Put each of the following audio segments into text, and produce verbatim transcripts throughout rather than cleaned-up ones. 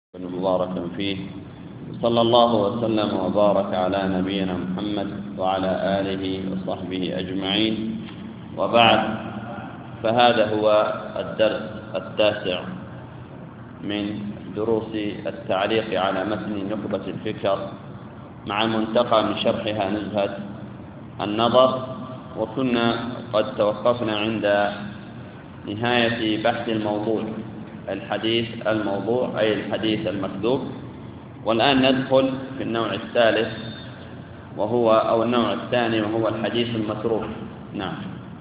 مباركا فيه، صلى الله وسلم وبارك على نبينا محمد وعلى آله وصحبه أجمعين، وبعد، فهذا هو الدرس التاسع من دروس التعليق على متن نخبة الفكر مع المنتقى من شرحها نزهة النظر. وكنا قد توقفنا عند نهاية بحث الموضوع، الحديث الموضوع أي الحديث المكذوب. والآن ندخل في النوع الثالث وهو أو النوع الثاني وهو الحديث المتروك. نعم.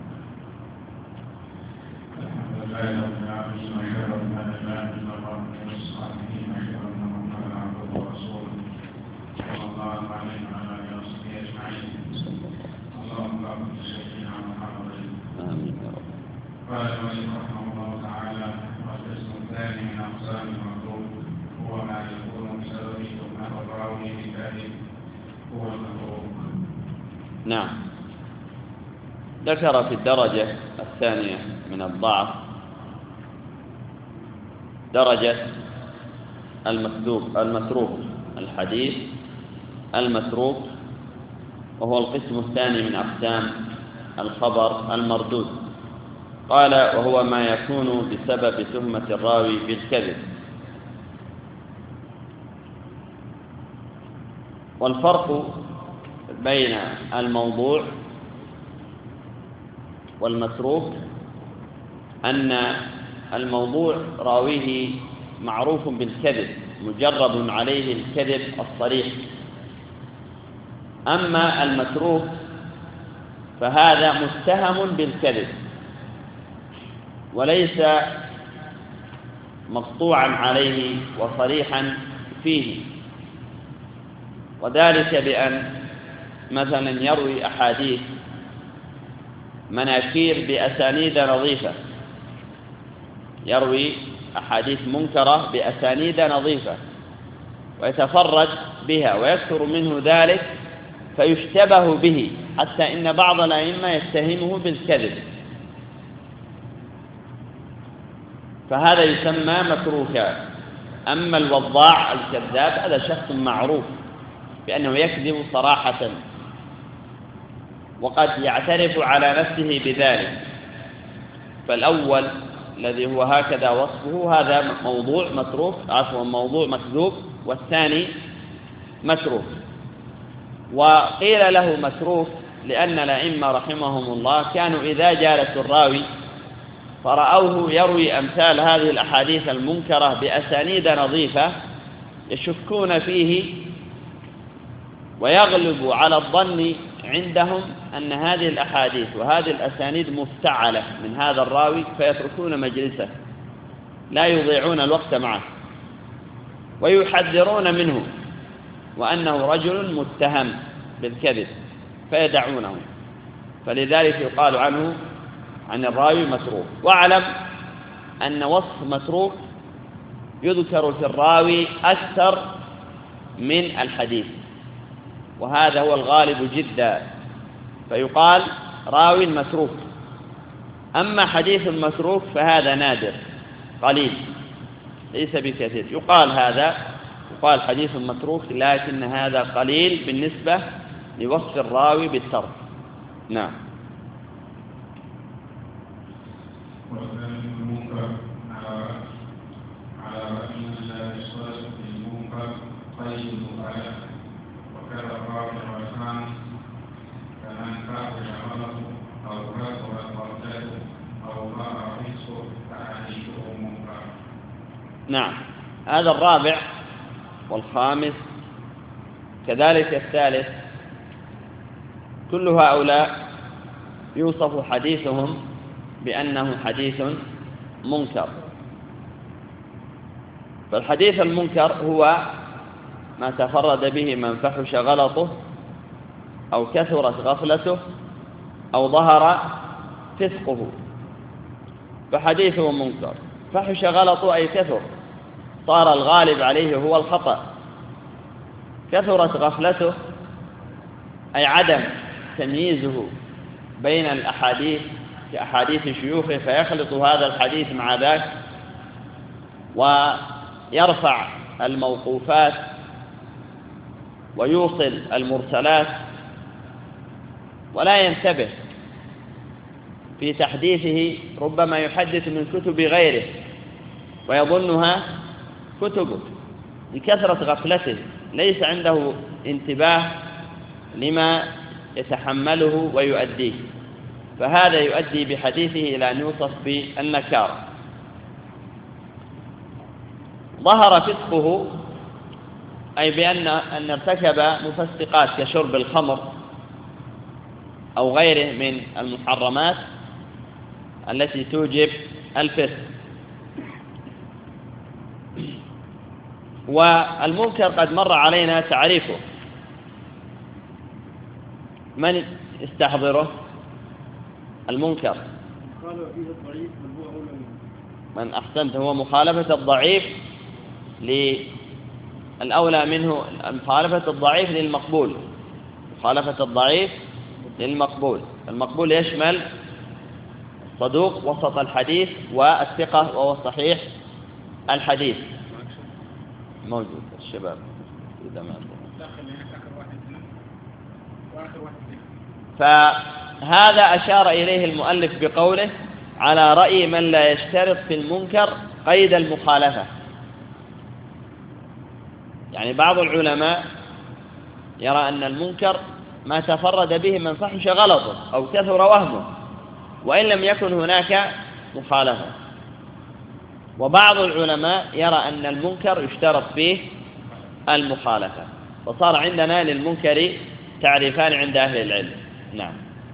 قال المؤلف رحمه الله تعالى: والقسم الثاني من اقسام المكروه هو ما يكون بسبب تهمه الراوي بالكذب، هو المكروه. نعم. ذكر في الدرجة الثانية من الضعف درجة المكذوب المتروك، الحديث المتروك، وهو القسم الثاني من أقسام الخبر المردود. قال: وهو ما يكون بسبب تهمة الراوي بالكذب. والفرق بين الموضوع والمتروك أن الموضوع راويه معروف بالكذب، مجرب عليه الكذب الصريح. أما المتروك فهذا متهم بالكذب وليس مقطوعا عليه وصريحا فيه، وذلك بأن مثلا يروي أحاديث مناكير بأسانيد نظيفة، يروي أحاديث منكرة بأسانيد نظيفة ويتفرد بها ويكثر منه ذلك فيشتبه به، حتى إن بعض الأئمة يتهمه بالكذب، فهذا يسمى متروكا. أما الوضاع الكذاب هذا شخص معروف بأنه يكذب صراحة وقد يعترف على نفسه بذلك، فالأول الذي هو هكذا وصفه هذا موضوع متروك، عفوا موضوع مكذوب، والثاني متروك. وقيل له متروك لأن الأئمة رحمهم الله كانوا إذا جالسوا الراوي فرأوه يروي أمثال هذه الأحاديث المنكرة بأسانيد نظيفة يشكون فيه، ويغلب على الظن عندهم أن هذه الأحاديث وهذه الأسانيد مفتعلة من هذا الراوي، فيتركون مجلسه لا يضيعون الوقت معه ويحذرون منه وأنه رجل متهم بالكذب فيدعونه، فلذلك يقال عنه عن الراوي متروك. واعلم أن وصف متروك يذكر في الراوي أكثر من الحديث، وهذا هو الغالب جدا، فيقال راوي متروك. أما حديث المتروك فهذا نادر قليل ليس بكثير، يقال هذا يقال حديث متروك، لكن هذا قليل بالنسبة لوصف الراوي بالترك. نعم. نعم. هذا الرابع والخامس كذلك الثالث، كل هؤلاء يوصف حديثهم بأنه حديث منكر. فالحديث المنكر هو ما تفرد به من فحش غلطه أو كثرت غفلته أو ظهر فسقه، فحديثه منكر. فحش غلطه أي كثر، صار الغالب عليه هو الخطأ. كثرت غفلته أي عدم تمييزه بين الأحاديث كأحاديث شيوخه، فيخلط هذا الحديث مع ذاك ويرفع الموقوفات ويوصل المرسلات ولا ينتبه في تحديثه، ربما يحدث من كتب غيره ويظنها كتبه لكثرة غفلته، ليس عنده انتباه لما يتحمله ويؤديه، فهذا يؤدي بحديثه إلى أن يوصف بالنكارة. ظهر فسقه أي بأن أن ارتكب مفسقات كشرب الخمر أو غيره من المحرمات التي توجب الفسق. والمنكر قد مر علينا تعريفه، من يستحضره؟ المنكر من أحسنت هو مخالفة الضعيف للأولى منه، مخالفة الضعيف للمقبول، مخالفة الضعيف للمقبول. المقبول يشمل صدوق وسط الحديث والثقة وهو صحيح الحديث. موجود الشباب إذا ما فهذا أشار إليه المؤلف بقوله على رأي من لا يشترط في المنكر قيد المخالفة. يعني بعض العلماء يرى أن المنكر ما تفرد به من فحش غلطه أو كثر وهمه وإن لم يكن هناك مخالفة، وبعض العلماء يرى أن المنكر يشترط فيه المخالفة، فصار عندنا للمنكر تعريفان عند أهل العلم. نعم.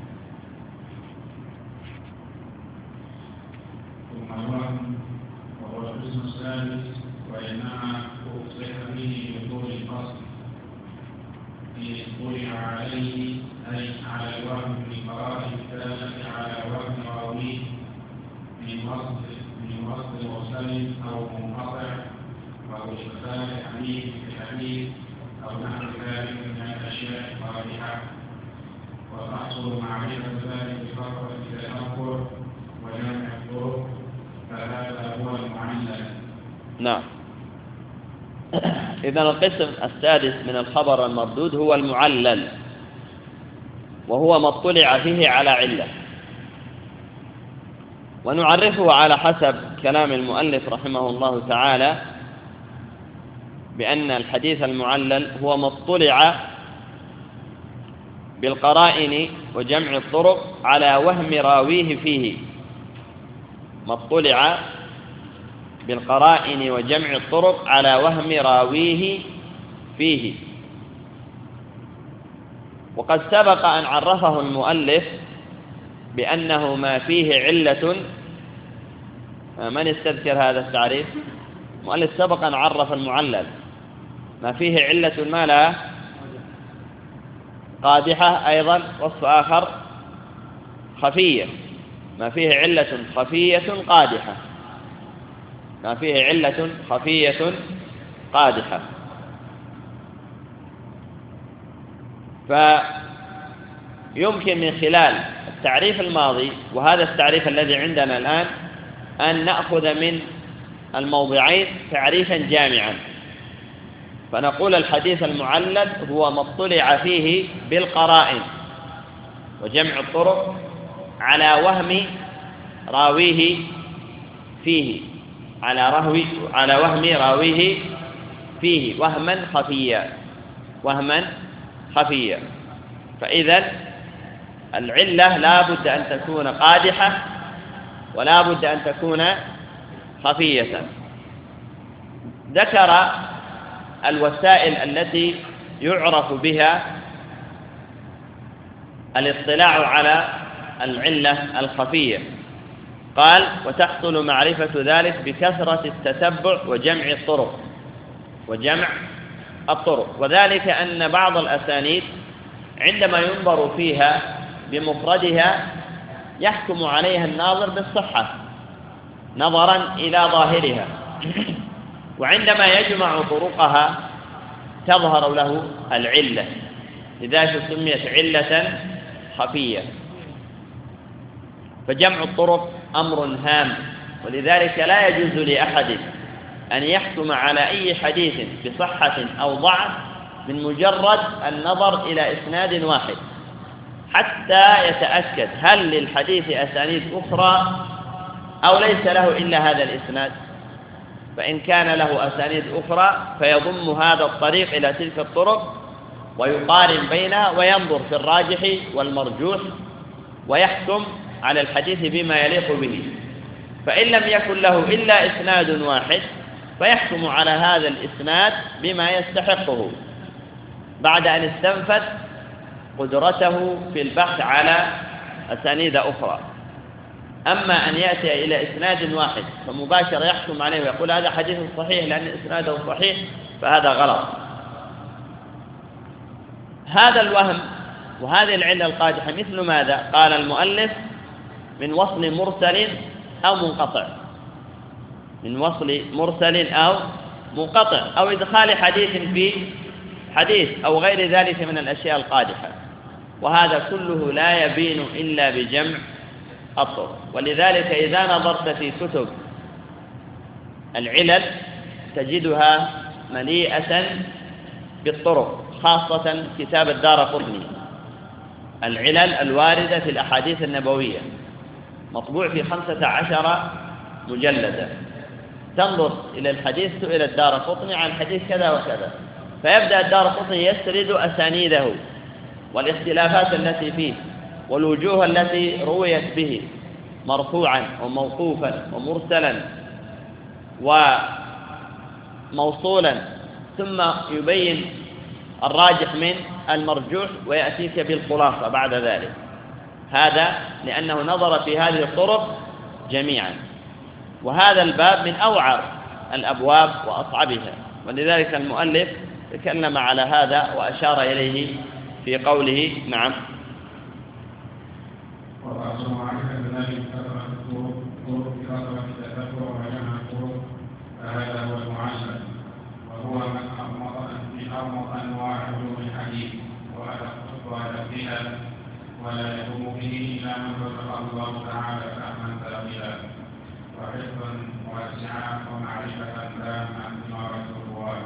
ثم الوهم وهو القسم الثالث، وإنما أصلح به بطول الفصل إن اطلع عليه أي على الوهم بقراءة الدالة على وهم راويه من وصف من وصف مرسل أو منقطع أو إخفاء حديث بحديث أو نحو ذلك من الأشياء القادحة، وتحصل معرفة ذلك بفترة التنكر وجمع الطرق، فهذا هو المعلل. نعم. إذن القسم السادس من الخبر المردود هو المعلل، وهو ما اطلع فيه على علة، ونعرفه على حسب كلام المؤلف رحمه الله تعالى بأن الحديث المعلل هو ما اطلع بالقرائن وجمع الطرق على وهم راويه فيه، ما اطلع بالقرائن وجمع الطرق على وهم راويه فيه. وقد سبق أن عرفه المؤلف بأنه ما فيه علة. من يستذكر هذا التعريف؟ المؤلف سبق أن عرف المعلل ما فيه علة ما لا قادحة، أيضا وصف آخر خفية، ما فيه علة خفية قادحة، ما فيه علة خفية قادحة. فيمكن من خلال التعريف الماضي وهذا التعريف الذي عندنا الآن أن نأخذ من الموضعين تعريفا جامعا، فنقول الحديث المعلل هو ما اطلع فيه بالقرائن وجمع الطرق على وهم راويه فيه، على رهوي على وهم راويه فيه وهما خفيا، وهما خفيا. فإذا العلة لا بد أن تكون قادحة ولا بد أن تكون خفية. ذكر الوسائل التي يعرف بها الاطلاع على العلة الخفية، قال وتحصل معرفة ذلك بكثرة التتبع وجمع الطرق وجمع الطرق وذلك أن بعض الأسانيد عندما ينظر فيها بمفردها يحكم عليها الناظر بالصحة نظرا إلى ظاهرها، وعندما يجمع طرقها تظهر له العلة، لذلك سميت علة خفية. فجمع الطرق أمر هام، ولذلك لا يجوز لأحد أن يحكم على أي حديث بصحة أو ضعف من مجرد النظر إلى إسناد واحد، حتى يتأكد هل للحديث أسانيد أخرى أو ليس له إلا هذا الإسناد. فإن كان له أسانيد أخرى فيضم هذا الطريق إلى تلك الطرق ويقارن بينها وينظر في الراجح والمرجوح ويحكم على الحديث بما يليق به. فإن لم يكن له إلا إسناد واحد فيحكم على هذا الإسناد بما يستحقه بعد أن استنفذ قدرته في البحث على أسانيد أخرى. أما أن يأتي إلى إسناد واحد فمباشرة يحكم عليه ويقول هذا حديث صحيح لأن إسناده صحيح، فهذا غلط. هذا الوهم وهذه العلة القادحة مثل ماذا؟ قال المؤلف من وصل مرسل أو منقطع، من وصل مرسل أو منقطع، أو إدخال حديث في حديث أو غير ذلك من الأشياء القادحة، وهذا كله لا يبين إلا بجمع الطرق. ولذلك إذا نظرت في كتب العلل تجدها مليئة بالطرق، خاصة كتاب الدارقطني العلل الواردة في الأحاديث النبوية، مطبوع في خمسة عشر مجلدا. تنظر إلى الحديث سئل الدارقطني عن حديث كذا وكذا، فيبدأ الدارقطني يسرد أسانيده والاختلافات التي فيه والوجوه التي رويت به مرفوعا وموقوفا ومرسلا وموصولا، ثم يبين الراجح من المرجوح ويأتيك بالخلاصة بعد ذلك. هذا لأنه نظر في هذه الطرق جميعا، وهذا الباب من أوعر الأبواب وأصعبها، ولذلك المؤلف تكلم على هذا وأشار إليه في قوله نعم وأصل معرفة ذلك كثرة الطرق طرق كثرة التتبع وجمع الطرق، فهذا هو المعلم، وهو من أرمط في أرمط أنواع علوم الحديث وأدقها، ولا يقوم به إلا من رزقه الله تعالى فهما ثاقلا وحفظا واسعا ومعرفة تامة بإمارة الرواة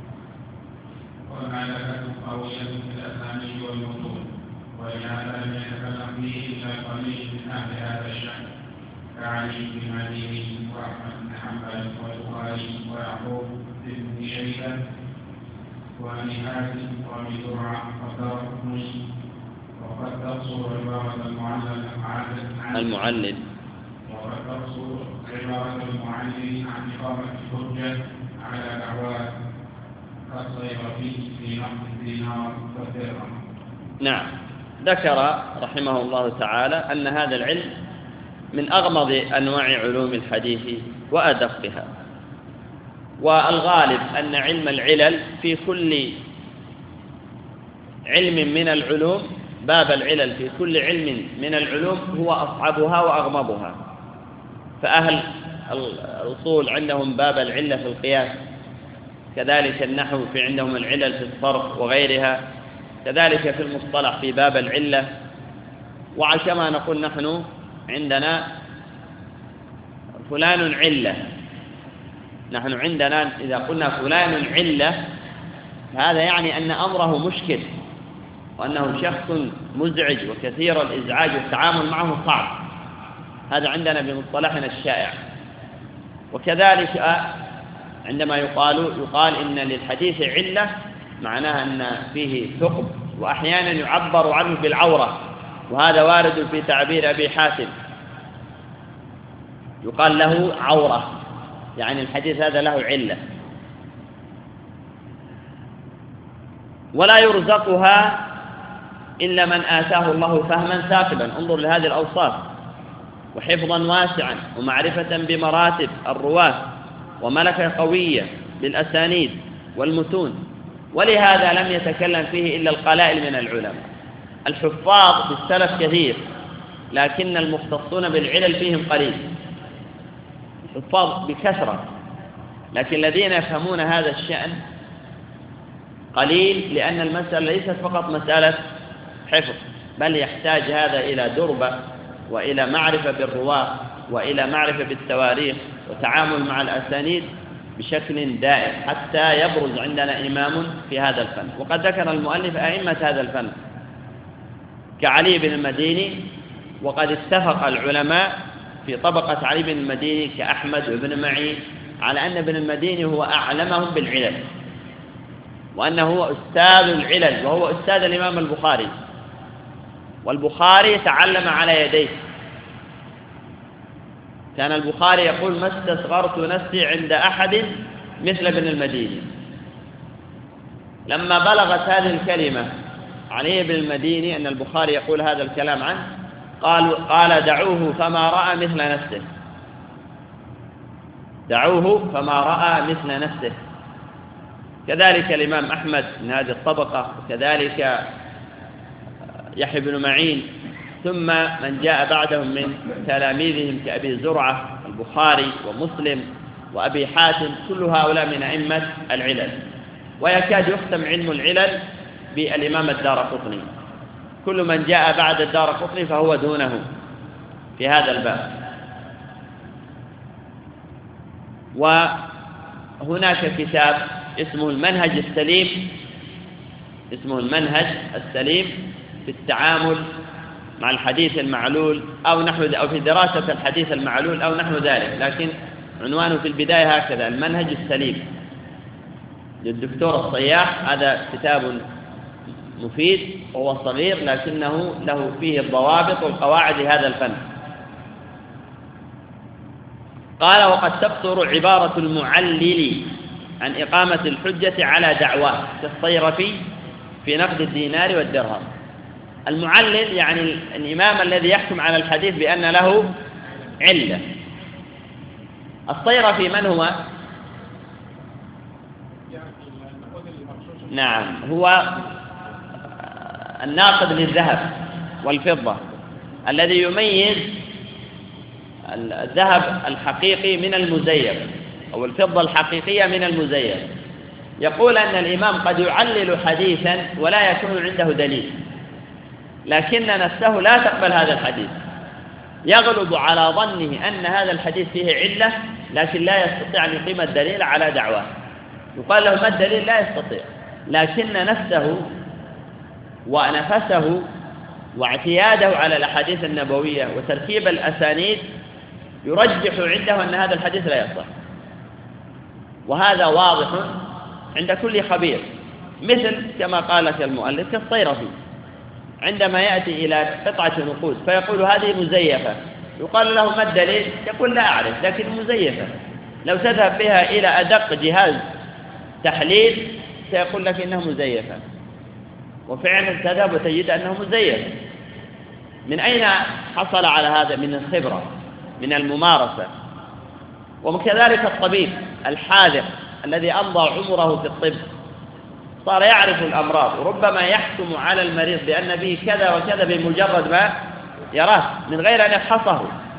ومعرفة قوية في الأسانيد والمتون، ولهذا لم يتكلم فيه إلا قليل من أهل هذا الشأن كعلي بن مديني وأحمد بن حنبل والبخاري ويعقوب بن شيبة وأبي حاتم وأبي زرعة والدارقطني. وقد تقصر عبارة المعلل عن المعلل وقد تقصر عبارة المعلل عن إقامة الحجة على دعواه كالصيرفي في نقد الدينار والدرهم. نعم. ذكر رحمه الله تعالى أن هذا العلم من أغمض أنواع علوم الحديث وأدقها، والغالب أن علم العلل في كل علم من العلوم، باب العلل في كل علم من العلوم هو أصعبها وأغمضها. فأهل الأصول عندهم باب العلة في القياس، كذلك النحو في عندهم العلل في الصرف وغيرها، كذلك في المصطلح في باب العلة. وعشما نقول نحن عندنا فلان علة، نحن عندنا إذا قلنا فلان علة هذا يعني أن أمره مشكل وأنه شخص مزعج وكثير الإزعاج والتعامل معه صعب، هذا عندنا بمصطلحنا الشائع. وكذلك عندما يقال يقال إن للحديث علة معناها أن فيه ثقب، وأحيانا يعبر عنه بالعورة، وهذا وارد في تعبير أبي حاتم، يقال له عورة، يعني الحديث هذا له علة. ولا يرزقها إلا من آتاه الله فهما ثاقبا، انظر لهذه الأوصاف، وحفظا واسعا ومعرفة بمراتب الرواة وملكة قوية بالأسانيد والمتون. ولهذا لم يتكلم فيه إلا القلائل من العلماء. الحفاظ في السلف كثير، لكن المختصون بالعلل فيهم قليل، الحفاظ بكثرة، لكن الذين يفهمون هذا الشأن قليل، لأن المسألة ليست فقط مسألة حفظ، بل يحتاج هذا إلى دربة وإلى معرفة بالرواة وإلى معرفة بالتواريخ وتعامل مع الأسانيد بشكل دائم حتى يبرز عندنا إمام في هذا الفن. وقد ذكر المؤلف أئمة هذا الفن كعلي بن المديني، وقد اتفق العلماء في طبقة علي بن المديني كأحمد وابن معين على أن ابن المديني هو أعلمهم بالعلل، وأنه هو أستاذ العلل، وهو أستاذ الإمام البخاري، والبخاري تعلم على يديه. كان البخاري يقول: ما استصغرت نفسي عند أحد مثل ابن المديني. لما بلغت هذه الكلمة علي بن المديني أن البخاري يقول هذا الكلام عنه، قال قال دعوه فما رأى مثل نفسه، دعوه فما رأى مثل نفسه. كذلك الإمام أحمد من هذه الطبقة، وكذلك يحيى بن معين، ثم من جاء بعدهم من تلاميذهم كأبي زرعة البخاري ومسلم وأبي حاتم، كل هؤلاء من أئمة العلل. ويكاد يختم علم العلل بالإمام الدارقطني، كل من جاء بعد الدارقطني فهو دونه في هذا الباب. وهناك كتاب اسمه المنهج السليم، اسمه المنهج السليم في التعامل مع الحديث المعلول أو نحو أو في دراسة الحديث المعلول أو نحو ذلك، لكن عنوانه في البداية هكذا: المنهج السليم للدكتور الصياح. هذا كتاب مفيد وهو صغير، لكنه له فيه الضوابط والقواعد لهذا الفن. قال: وقد تقصر عبارة المعلل عن إقامة الحجة على دعواه كالصيرفي في نقد الدينار والدرهم. المعلل يعني الإمام الذي يحكم على الحديث بأن له علة. الصيرفي من هو؟ نعم، هو الناقد للذهب والفضة الذي يميز الذهب الحقيقي من المزيف، أو الفضة الحقيقية من المزيف. يقول أن الإمام قد يعلل حديثا ولا يكون عنده دليل، لكن نفسه لا تقبل هذا الحديث، يغلب على ظنه أن هذا الحديث فيه علة، لكن لا يستطيع أن يقيم الدليل على دعواه. يقال له: ما الدليل؟ لا يستطيع، لكن نفسه ونفسه واعتياده على الأحاديث النبوية وتركيب الأسانيد يرجح عنده أن هذا الحديث لا يصح. وهذا واضح عند كل خبير، مثل كما قال لك المؤلف كالصيرفي عندما يأتي إلى قطعة نقود فيقول: هذه مزيفة، يقال له: ما الدليل؟ يقول: لا أعرف، لكن مزيفة. لو تذهب بها إلى أدق جهاز تحليل سيقول لك إنها مزيفة، وفعلا تذهب وتجد أنه مزيف. من أين حصل على هذا؟ من الخبرة، من الممارسة. وكذلك الطبيب الحاذق الذي أمضى عمره في الطب صار يعرف الأمراض، وربما يحكم على المريض بأن به كذا وكذا بمجرد ما يراه من غير أن يفحصه،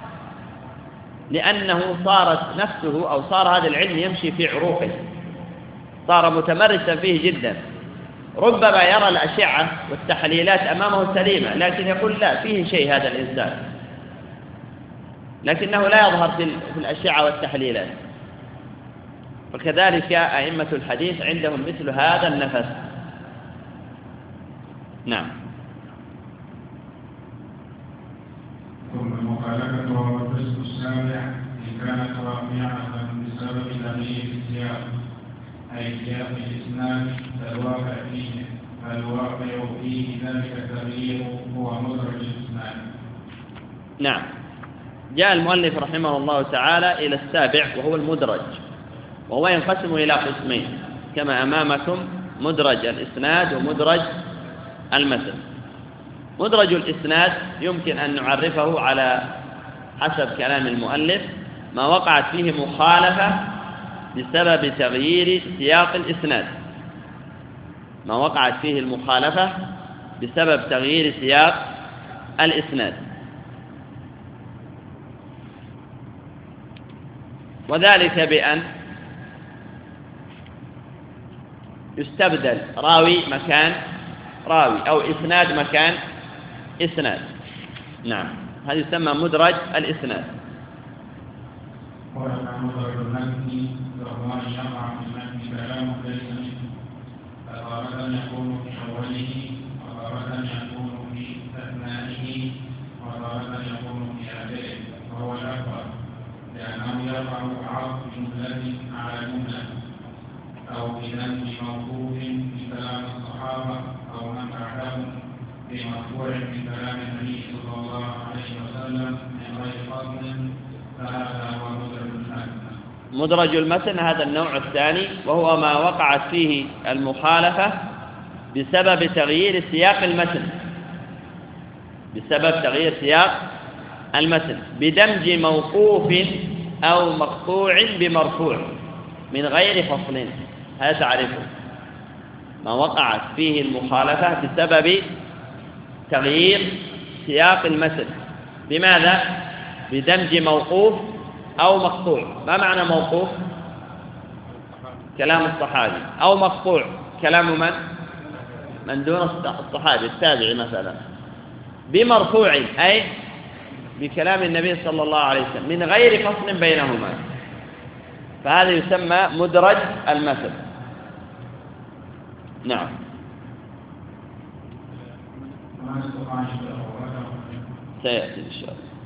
لأنه صارت نفسه أو صار هذا العلم يمشي في عروقه، صار متمرسا فيه جدا. ربما يرى الأشعة والتحليلات أمامه سليمة، لكن يقول: لا، فيه شيء هذا الإنسان، لكنه لا يظهر في الأشعة والتحليلات. وكذلك أئمة الحديث عندهم مثل هذا النفس. نعم. ثم المخالفة وهو القسم السابع إن كانت واقعة بسبب تغيير السياق، أي سياق الإسناد فالواقع فيه فالواقع فيه ذلك التغيير هو مدرج الإسناد. نعم. جاء المؤلف رحمه الله تعالى إلى السابع وهو المدرج، وهو ينقسم إلى قسمين كما أمامكم: مدرج الإسناد ومدرج المتن. مدرج الإسناد يمكن أن نعرفه على حسب كلام المؤلف ما وقعت فيه مخالفة بسبب تغيير سياق الإسناد، ما وقعت فيه المخالفة بسبب تغيير سياق الإسناد. وذلك بأن يستبدل راوي مكان راوي أو إسناد مكان إسناد. نعم، هذا يسمى مدرج الإسناد. وأما مدرج المتن فهو أن ليس منه، فتارة يكون في أوله وتارة يكون في أثنائه وتارة يكون في آخره، وهو الأكبر لأنه يقع بعض جملة على جملة أو بذنب موقوف في كلام الصحابة أو من بعدهم بمرفوع في كلام النبي صلى الله عليه وسلم من غير فصل، فهذا هو مدرج المتن. مدرج المتن هذا النوع الثاني، وهو ما وقعت فيه المخالفة بسبب تغيير سياق المتن بسبب تغيير سياق المتن بدمج موقوف أو مقطوع بمرفوع من غير فصل. هذا تعرفه ما وقعت فيه المخالفة بسبب تغيير سياق المتن. بماذا؟ بدمج موقوف أو مقطوع. ما معنى موقوف؟ كلام الصحابي. أو مقطوع كلام من؟ من دون الصحابي، التابعي مثلا. بمرفوع أي بكلام النبي صلى الله عليه وسلم من غير فصل بينهما، فهذا يسمى مدرج المتن. نعم. سيأتي إن شاء الله.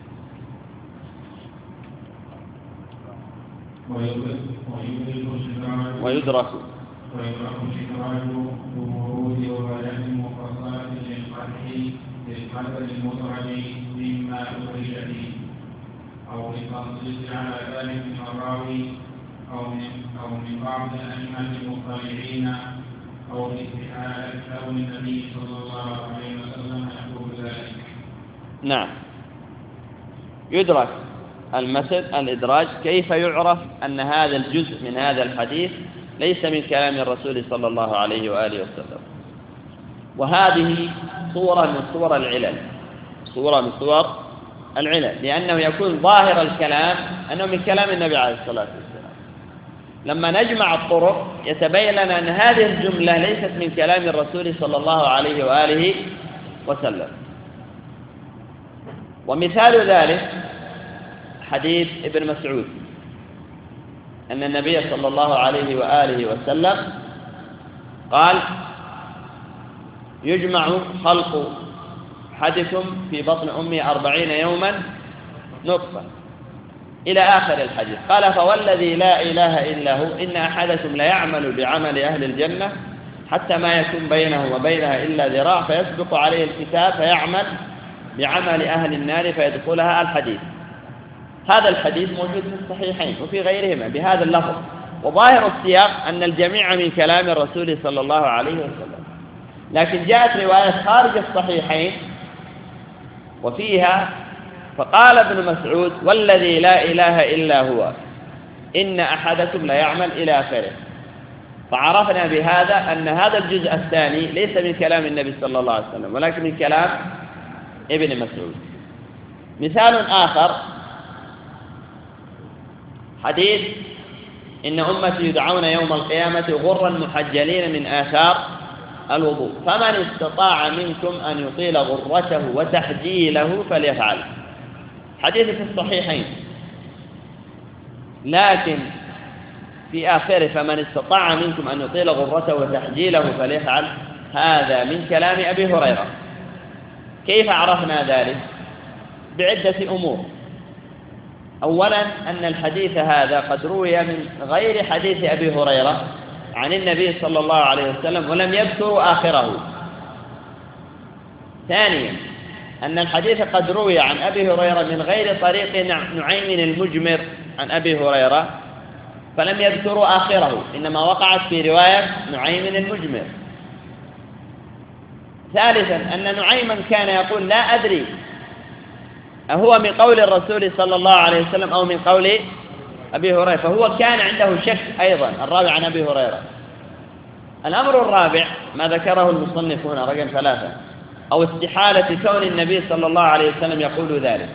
ويدرك ويدرك شكران بورود وبيان مفصلة للقدح للقدر المدرج مما أخرج به، أو للتنصيص على ذلك من الراوي أو من أو من بعض الأئمة المطلعين أو لاستحالة كون النبي صلى الله عليه وسلم يقول ذلك. نعم. يدرك المتن الإدراج. كيف يعرف أن هذا الجزء من هذا الحديث ليس من كلام الرسول صلى الله عليه وآله وسلم؟ وهذه صورة من صور العلل صورة من صور العلل لأنه يكون ظاهر الكلام أنه من كلام النبي عليه الصلاة والسلام. لما نجمع الطرق يتبين لنا أن هذه الجملة ليست من كلام الرسول صلى الله عليه وآله وسلم. ومثال ذلك حديث ابن مسعود أن النبي صلى الله عليه وآله وسلم قال: يجمع خلق أحدكم في بطن أمه أربعين يوما نطفة إلى آخر الحديث. قال: فوالذي لا إله إلا هو إن أحدكم ليعمل بعمل أهل الجنة حتى ما يكون بينه وبينها إلا ذراع فيسبق عليه الكتاب فيعمل بعمل أهل النار فيدخلها. الحديث هذا الحديث موجود في الصحيحين وفي غيرهما بهذا اللفظ، وظاهر السياق أن الجميع من كلام الرسول صلى الله عليه وسلم. لكن جاءت رواية خارج الصحيحين وفيها فقال ابن مسعود: والذي لا إله إلا هو إن أحدكم ليعمل إلى آخره. فعرفنا بهذا أن هذا الجزء الثاني ليس من كلام النبي صلى الله عليه وسلم ولكن من كلام ابن مسعود. مثال آخر حديث: إن أمتي يدعون يوم القيامة غرا محجلين من آثار الوضوء فمن استطاع منكم أن يطيل غرته وتحجيله فليفعل. حديث في الصحيحين، لكن في آخره فمن استطاع منكم أن يطيل غرته وتحجيله فليفعل، هذا من كلام أبي هريرة. كيف عرفنا ذلك؟ بعدة أمور. أولا أن الحديث هذا قد روي من غير حديث أبي هريرة عن النبي صلى الله عليه وسلم ولم يذكر آخره. ثانيا أن الحديث قد روي عن أبي هريرة من غير طريق نعيم المجمر عن أبي هريرة فلم يذكروا آخره، إنما وقعت في رواية نعيم المجمر. ثالثا أن نعيما كان يقول: لا أدري أهو من قول الرسول صلى الله عليه وسلم أو من قول أبي هريرة، فهو كان عنده شك أيضا الرابع عن أبي هريرة. الأمر الرابع ما ذكره المصنفون رقم ثلاثة، أو استحالة كون النبي صلى الله عليه وسلم يقول ذلك.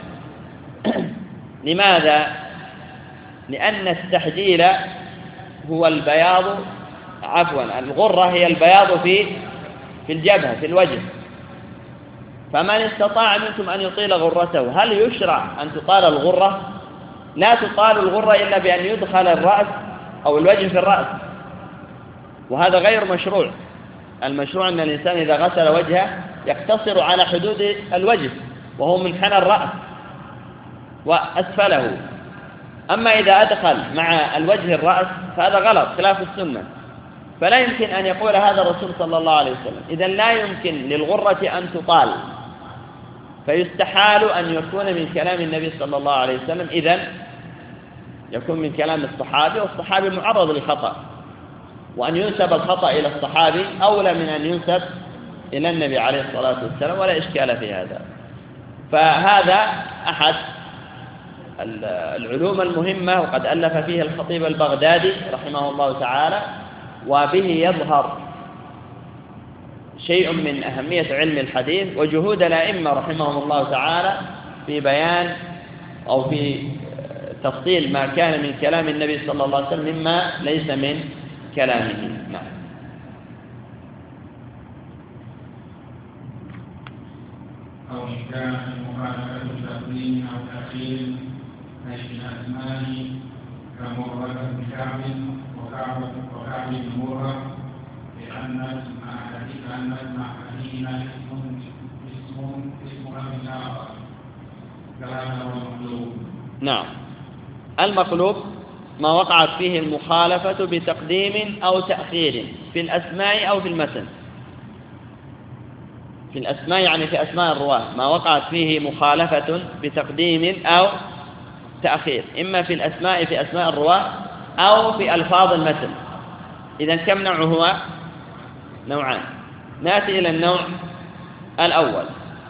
لماذا؟ لأن التحجيل هو البياض عفوا الغرة هي البياض في في الجبهة في الوجه. فمن استطاع منكم أن يطيل غرته، هل يشرع أن تطال الغرة؟ لا تطال الغرة إلا بأن يدخل الرأس أو الوجه في الرأس، وهذا غير مشروع. المشروع أن الإنسان إذا غسل وجهه يقتصر على حدود الوجه وهو منحنى الرأس وأسفله. أما إذا أدخل مع الوجه الرأس فهذا غلط خلاف السنة، فلا يمكن أن يقول هذا الرسول صلى الله عليه وسلم. إذن لا يمكن للغرة أن تطال، فيستحال أن يكون من كلام النبي صلى الله عليه وسلم، إذن يكون من كلام الصحابي، والصحابي معرض للخطأ، وأن ينسب الخطأ إلى الصحابي أولى من أن ينسب إلى النبي عليه الصلاة والسلام، ولا إشكال في هذا. فهذا أحد العلوم المهمة، وقد ألف فيه الخطيب البغدادي رحمه الله تعالى، وبه يظهر شيء من أهمية علم الحديث وجهود الأئمة رحمهم الله تعالى في بيان أو في تفصيل ما كان من كلام النبي صلى الله عليه وسلم مما ليس من كلامه. نعم. أو إن كان المخالفة تقديم أو تأخير أي في الأسماء كمرة بن كعب وكعب وكعب بن مرة، لأن اسم أحدهما أن اسم أحدهما اسم اسم اسم أبي آخر كهذا هو المقلوب. نعم. المقلوب ما وقعت فيه المخالفة بتقديم أو تأخير في الأسماء أو في المتن. في الأسماء يعني في أسماء الرواة ما وقعت فيه مخالفة بتقديم أو تأخير، إما في الأسماء في أسماء الرواة أو في ألفاظ المتن. إذن كم نوع هو؟ نوعان. نأتي إلى النوع الأول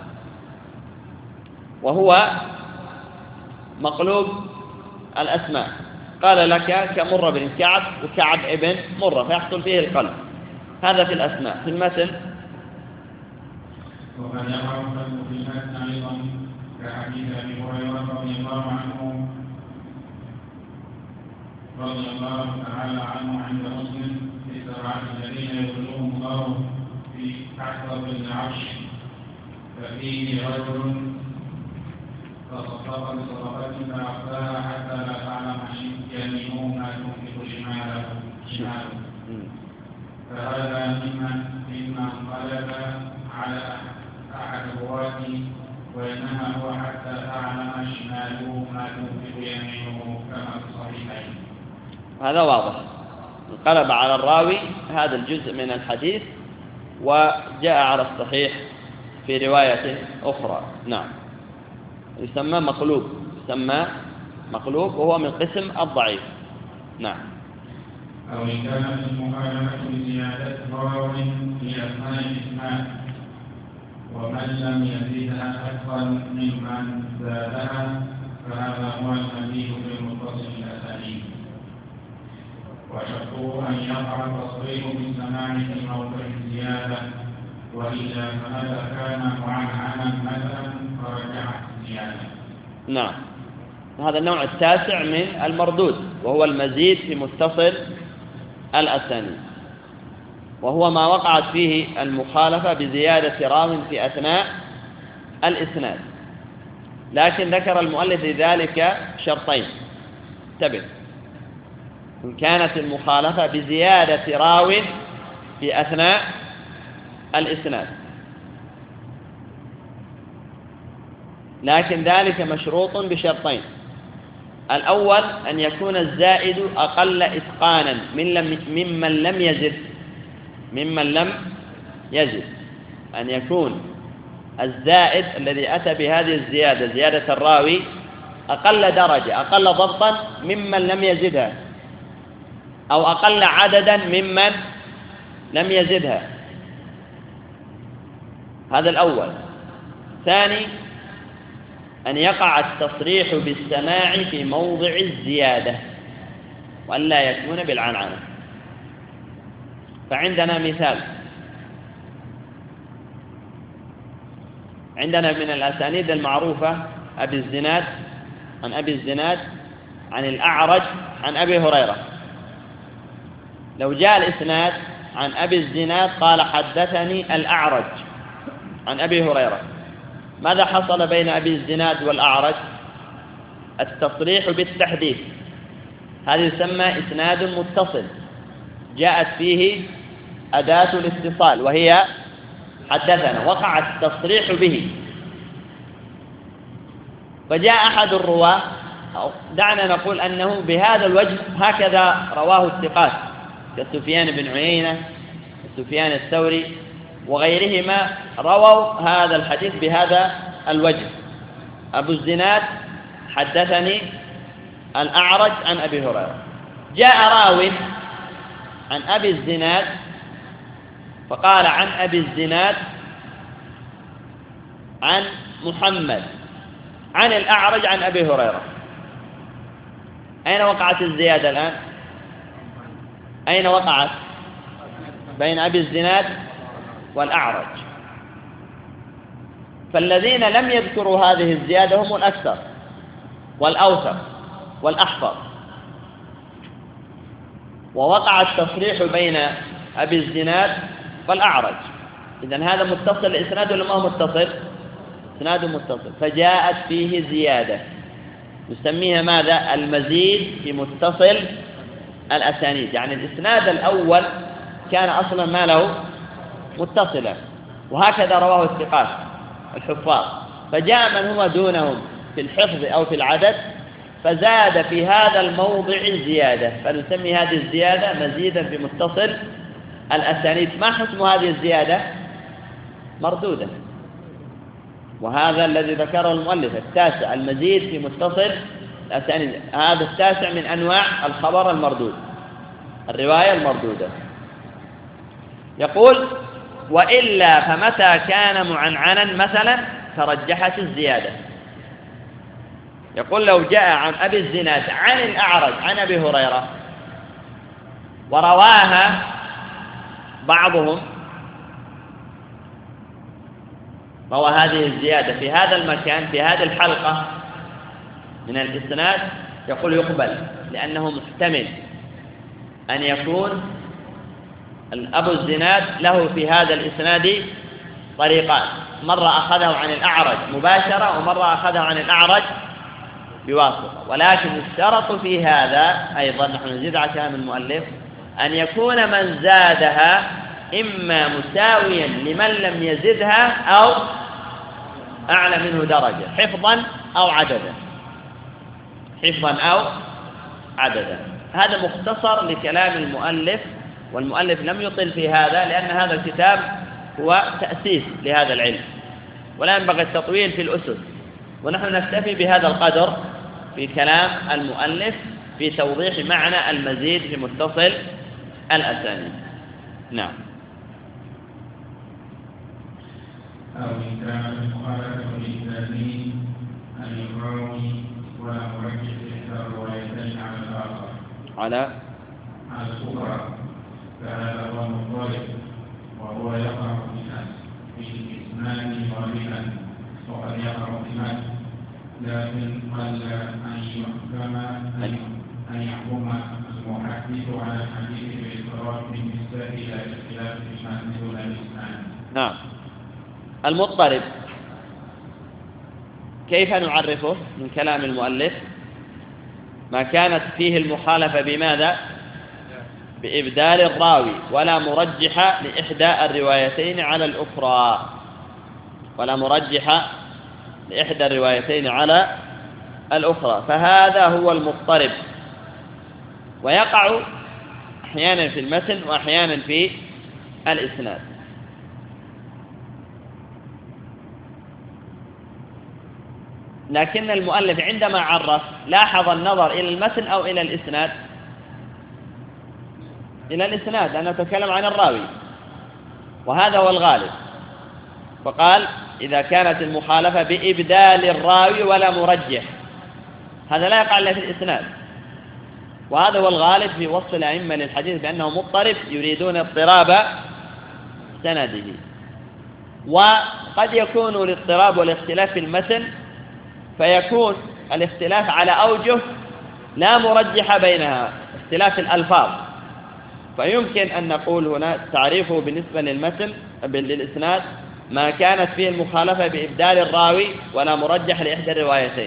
وهو مقلوب الأسماء. قال لك كمرة بن كعب وكعب ابن مرة، فيحصل فيه القلب. هذا في الأسماء. في المتن وقد يقع القلب في المتن أيضا كحديث أبي هريرة رضي الله عنه رضي الله تعالى عنه عند مسلم في السبعة الذين يظلهم الله في تحت ظل العرش، ففيه رجل فصدق بصدقة فأخفاها حتى لا تعلم يمينه ما تنفق شماله شماله فهذا ممن مما انقلب على أحد الرواة، وإنما هو حتى تعلم شماله ما تنفق يمينه كما في الصحيحين. هذا واضح، انقلب على الراوي هذا الجزء من الحديث، وجاء على الصحيح في رواية أخرى. نعم. يسمى مقلوب، يسمى مقلوب وهو من قسم الضعيف. نعم. أو إن كانت المخالفة بزيادة راو في أثناء الإسناد ومن لم يزدها أكثر ممن زادها، فهذا هو النبي في المتصل الأسانيد. وشرطه أن يقع التصريح بالسماع في موضع الزيادة، وإلا فهذا كان معنعنا مثلا فرجعت الزيادة. نعم. هذا النوع التاسع من المردود، وهو المزيد في متصل الأسانيد، وهو ما وقعت فيه المخالفة بزيادة راو في أثناء الإسناد. لكن ذكر المؤلف لذلك شرطين. انتبه، إن كانت المخالفة بزيادة راو في أثناء الإسناد، لكن ذلك مشروط بشرطين. الأول أن يكون الزائد أقل إتقانا من لم ممن لم يزد ممن لم يزد أن يكون الزائد الذي أتى بهذه الزيادة، زيادة الراوي، أقل درجة أقل ضبطا ممن لم يزدها، أو أقل عددا ممن لم يزدها. هذا الأول. ثاني، أن يقع التصريح بالسماع في موضع الزيادة، وأن لا يكون بالعنعنة. فعندنا مثال، عندنا من الأسانيد المعروفة أبي الزناد عن أبي الزناد عن الأعرج عن أبي هريرة. لو جاء الإسناد عن أبي الزناد قال حدثني الأعرج عن أبي هريرة، ماذا حصل بين أبي الزناد والأعرج؟ التصريح بالتحديث، هذا يسمى إسناد متصل. جاءت فيه أداة الاتصال وهي حدثنا، وقع التصريح به، فجاء أحد الرواة، أو دعنا نقول أنه بهذا الوجه هكذا رواه الثقات كسفيان بن عيينة وسفيان الثوري وغيرهما، رووا هذا الحديث بهذا الوجه: أبو الزناد حدثني الأعرج عن أبي هريرة. جاء راو عن أبي الزناد فقال عن أبي الزناد عن محمد عن الأعرج عن أبي هريرة. أين وقعت الزيادة الآن؟ أين وقعت؟ بين أبي الزناد والأعرج. فالذين لم يذكروا هذه الزيادة هم الأكثر والأوثق والأحفظ، ووقع التصريح بين أبي الزناد والأعرج. إذن هذا متصل الإسناد ولا ما هو متصل؟ إسناد متصل، فجاءت فيه زيادة نسميها ماذا؟ المزيد في متصل الأسانيد. يعني الإسناد الأول كان أصلا ما له متصلا، وهكذا رواه الثقات الحفاظ، فجاء من هو دونهم في الحفظ أو في العدد فزاد في هذا الموضع زيادة، فنسمي هذه الزيادة مزيدا في متصل الأسانيد. ما حكم هذه الزيادة؟ مردودة، وهذا الذي ذكره المؤلف التاسع، المزيد في متصل الأسانيد. هذا التاسع من أنواع الخبر المردود، الرواية المردودة. يقول: وإلا فمتى كان معنعنا مثلا ترجحت الزيادة. يقول: لو جاء عن أبي الزناد عن الأعرج عن أبي هريرة ورواها بعضهم، روى هذه الزيادة في هذا المكان في هذه الحلقة من الإسناد، يقول يقبل، لأنه محتمل أن يكون أبو الزناد له في هذا الإسناد طريقان، مرة أخذه عن الأعرج مباشرة ومرة أخذه عن الأعرج بواسطة. ولكن الشرط في هذا أيضا، نحن نزيد على كلام المؤلف، أن يكون من زادها إما مساويا لمن لم يزدها أو أعلى منه درجة، حفظا أو عددا، حفظا أو عددا. هذا مختصر لكلام المؤلف، والمؤلف لم يطل في هذا لأن هذا الكتاب هو تأسيس لهذا العلم، ولا ينبغي التطويل في الأسس، ونحن نكتفي بهذا القدر في كلام المؤلف في توضيح معنى المزيد في متصل الأسانيد. نعم. أو إن كان المخالفة بالإسناد أن الراوي ولا مرجح إحدى الروايتين على الآخر على على الأخرى، فهذا هو المضطرب، وهو يقع في الإسناد غالبا، وقد يقع في المتن، لكن قل أن يحكم أن يحكم المحدث على الحديث بالاضطراب بالنسبة إلى اختلاف المتن دون الإسناد. نعم. المضطرب كيف نعرفه من كلام المؤلف؟ ما كانت فيه المخالفة بماذا؟ بإبدال الراوي ولا مرجح لإحدى الروايتين على الأخرى، ولا مرجح لإحدى الروايتين على الأخرى، فهذا هو المضطرب، ويقع أحيانا في المتن وأحيانا في الإسناد. لكن المؤلف عندما عرف لاحظ النظر إلى المتن أو إلى الإسناد؟ إلى الإسناد، لأنه تكلم عن الراوي، وهذا هو الغالب. فقال: إذا كانت المخالفة بإبدال الراوي ولا مرجح، هذا لا يقع إلا في الإسناد، وهذا هو الغالب في وصف الأئمة للحديث بأنه مضطرب، يريدون اضطراب سنده. وقد يكون الاضطراب والاختلاف في المتن، فيكون الاختلاف على أوجه لا مرجح بينها، اختلاف الألفاظ، فيمكن أن نقول هنا تعريفه بالنسبة للمتن للإسناد ما كانت فيه المخالفة بإبدال الراوي ولا مرجح لإحدى الروايتين.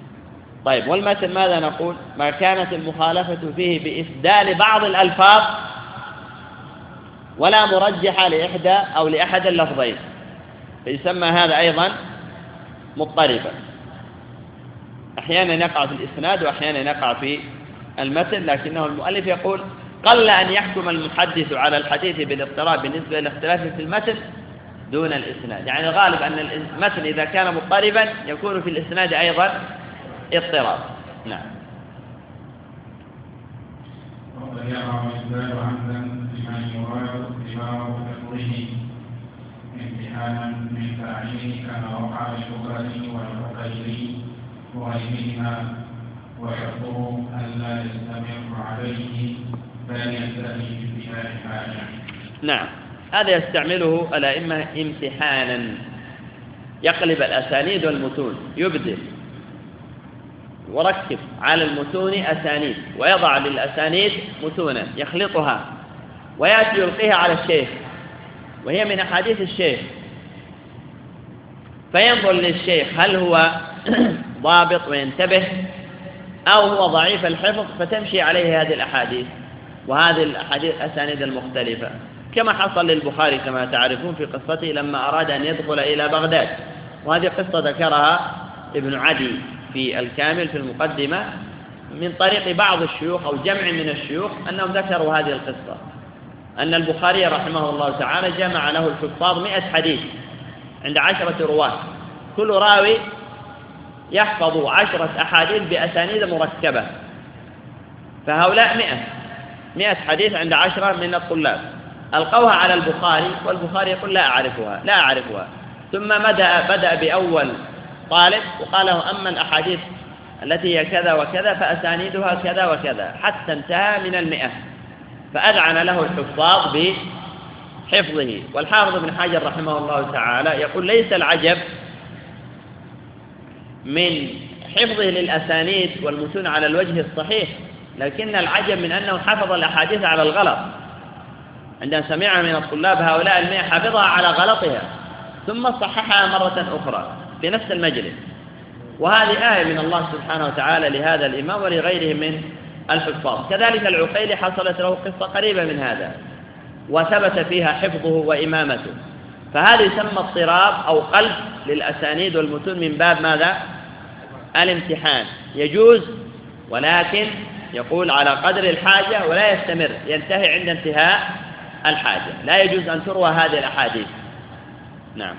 طيب، والمتن ماذا نقول؟ ما كانت المخالفة فيه بإبدال بعض الألفاظ ولا مرجحة لإحدى أو لأحد اللفظين، فيسمى هذا أيضا مضطربا. أحيانا يقع في الإسناد وأحيانا يقع في المتن، لكنه المؤلف يقول قل أن يحكم المحدث على الحديث بالاضطراب بالنسبة لاختلاف في المتن دون الإسناد، يعني الغالب أن المتن إذا كان مضطربا يكون في الإسناد أيضا اضطراب. نعم. وقد يقع الإسناد عمدا لمن يراد اتباع حفظه امتحانا من فاعله كما وقع للبخاري والبخاري وغيرهما، وحفظه ألا يستمر عليه بل ينتهي بانتهاء حاجة. نعم، هذا يستعمله الأئمة امتحانا، يقلب الأسانيد والمتون، يبدل وركب على المتون أسانيد ويضع للأسانيد متونا يخلطها ويأتي يلقيها على الشيخ وهي من أحاديث الشيخ، فينظر للشيخ هل هو ضابط وينتبه أو هو ضعيف الحفظ، فتمشي عليه هذه الأحاديث وهذه الأحاديث الأسانيد المختلفة، كما حصل للبخاري كما تعرفون في قصته لما أراد أن يدخل إلى بغداد، وهذه قصة ذكرها ابن عدي في الكامل في المقدمة من طريق بعض الشيوخ أو جمع من الشيوخ أنهم ذكروا هذه القصة، أن البخاري رحمه الله تعالى جمع له الحفاظ مئة حديث عند عشرة رواة، كل راوي يحفظ عشرة أحاديث بأسانيد مركبة، فهؤلاء مئة مئة حديث عند عشرة من الطلاب ألقوها على البخاري، والبخاري يقول لا أعرفها لا أعرفها ثم بدأ, بدأ بأول طالب وقال له أما الأحاديث التي هي كذا وكذا فأسانيدها كذا وكذا حتى انتهى من المئة، فأذعن له الحفاظ بحفظه. والحافظ ابن حجر رحمه الله تعالى يقول ليس العجب من حفظه للأسانيد والمتون على الوجه الصحيح، لكن العجب من أنه حفظ الأحاديث على الغلط، عندما سمعها من الطلاب هؤلاء المئة حفظها على غلطها ثم صححها مرة أخرى في نفس المجلس، وهذه آية من الله سبحانه وتعالى لهذا الإمام ولغيره من الحفاظ. كذلك العقيلي حصلت له قصة قريبة من هذا وثبت فيها حفظه وإمامته، فهذا يسمى اضطراب أو قلب للأسانيد والمتون من باب ماذا؟ الامتحان، يجوز ولكن يقول على قدر الحاجة ولا يستمر، ينتهي عند انتهاء الحاجة، لا يجوز أن تروى هذه الأحاديث. نعم.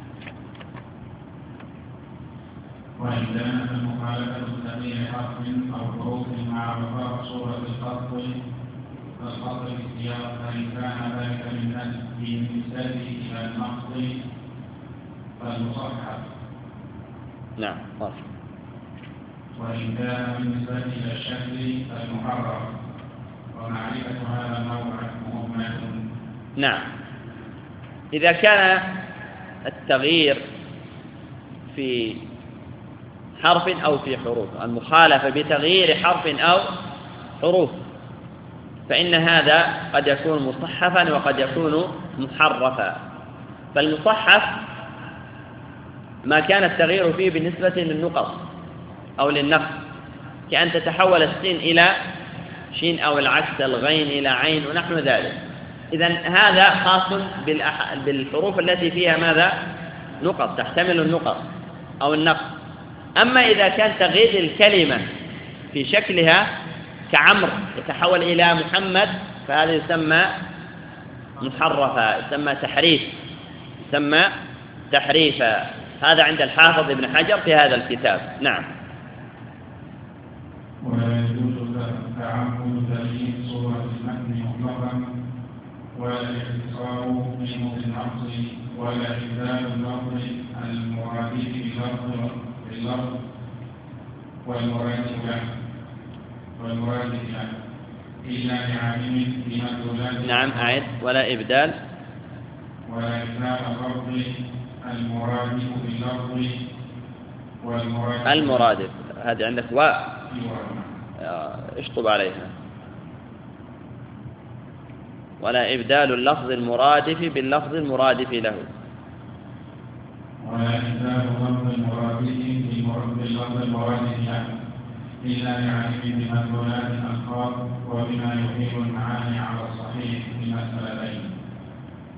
وإن كانت المخالفة تغيير حرف أو حروف مع بقاء صورة الخط الخط في السياق، فإن كان ذلك من بالنسبة إلى النقص فالمصحف. نعم. وإن كان بالنسبة إلى الشكل فالمحرر، ومعرفة هذا النوع مهمة. نعم. إذا كان التغيير في حرف أو في حروف، المخالفة بتغيير حرف أو حروف، فإن هذا قد يكون مصحفا وقد يكون محرفا. فالمصحف ما كان التغيير فيه بالنسبة للنقص أو للنقص، كأن تتحول السين إلى شين أو العكس الغين إلى عين ونحو ذلك، إذن هذا خاص بالحروف التي فيها ماذا؟ نقص، تحتمل النقص أو النقص. أما إذا كان تغيير الكلمة في شكلها كعمر يتحول إلى محمد فهذا يسمى محرفا، يسمى تحريف، يسمى تحريفا. هذا عند الحافظ ابن حجر في هذا الكتاب. نعم. ولا يجوز تعمد تغيير صورة المتن مطلقا، ولا الاختصار منه بالنقص، ولا إبدال اللفظ المرادف باللفظ باللفظ والمرادف له والمرادف له إلا لعالم بمدلولات. نعم أعد. ولا إبدال ولا إبدال اللفظ المرادف باللفظ والمرادف المرادف، هذه عندك و اشطب عليها. ولا إبدال اللفظ المرادف باللفظ المرادف له. ولا إبدال اللفظ المرادف باللفظ المرادف له إلا لعلم بمدلولات الألفاظ وبما يفيد المعاني على الصحيح في مسألتين.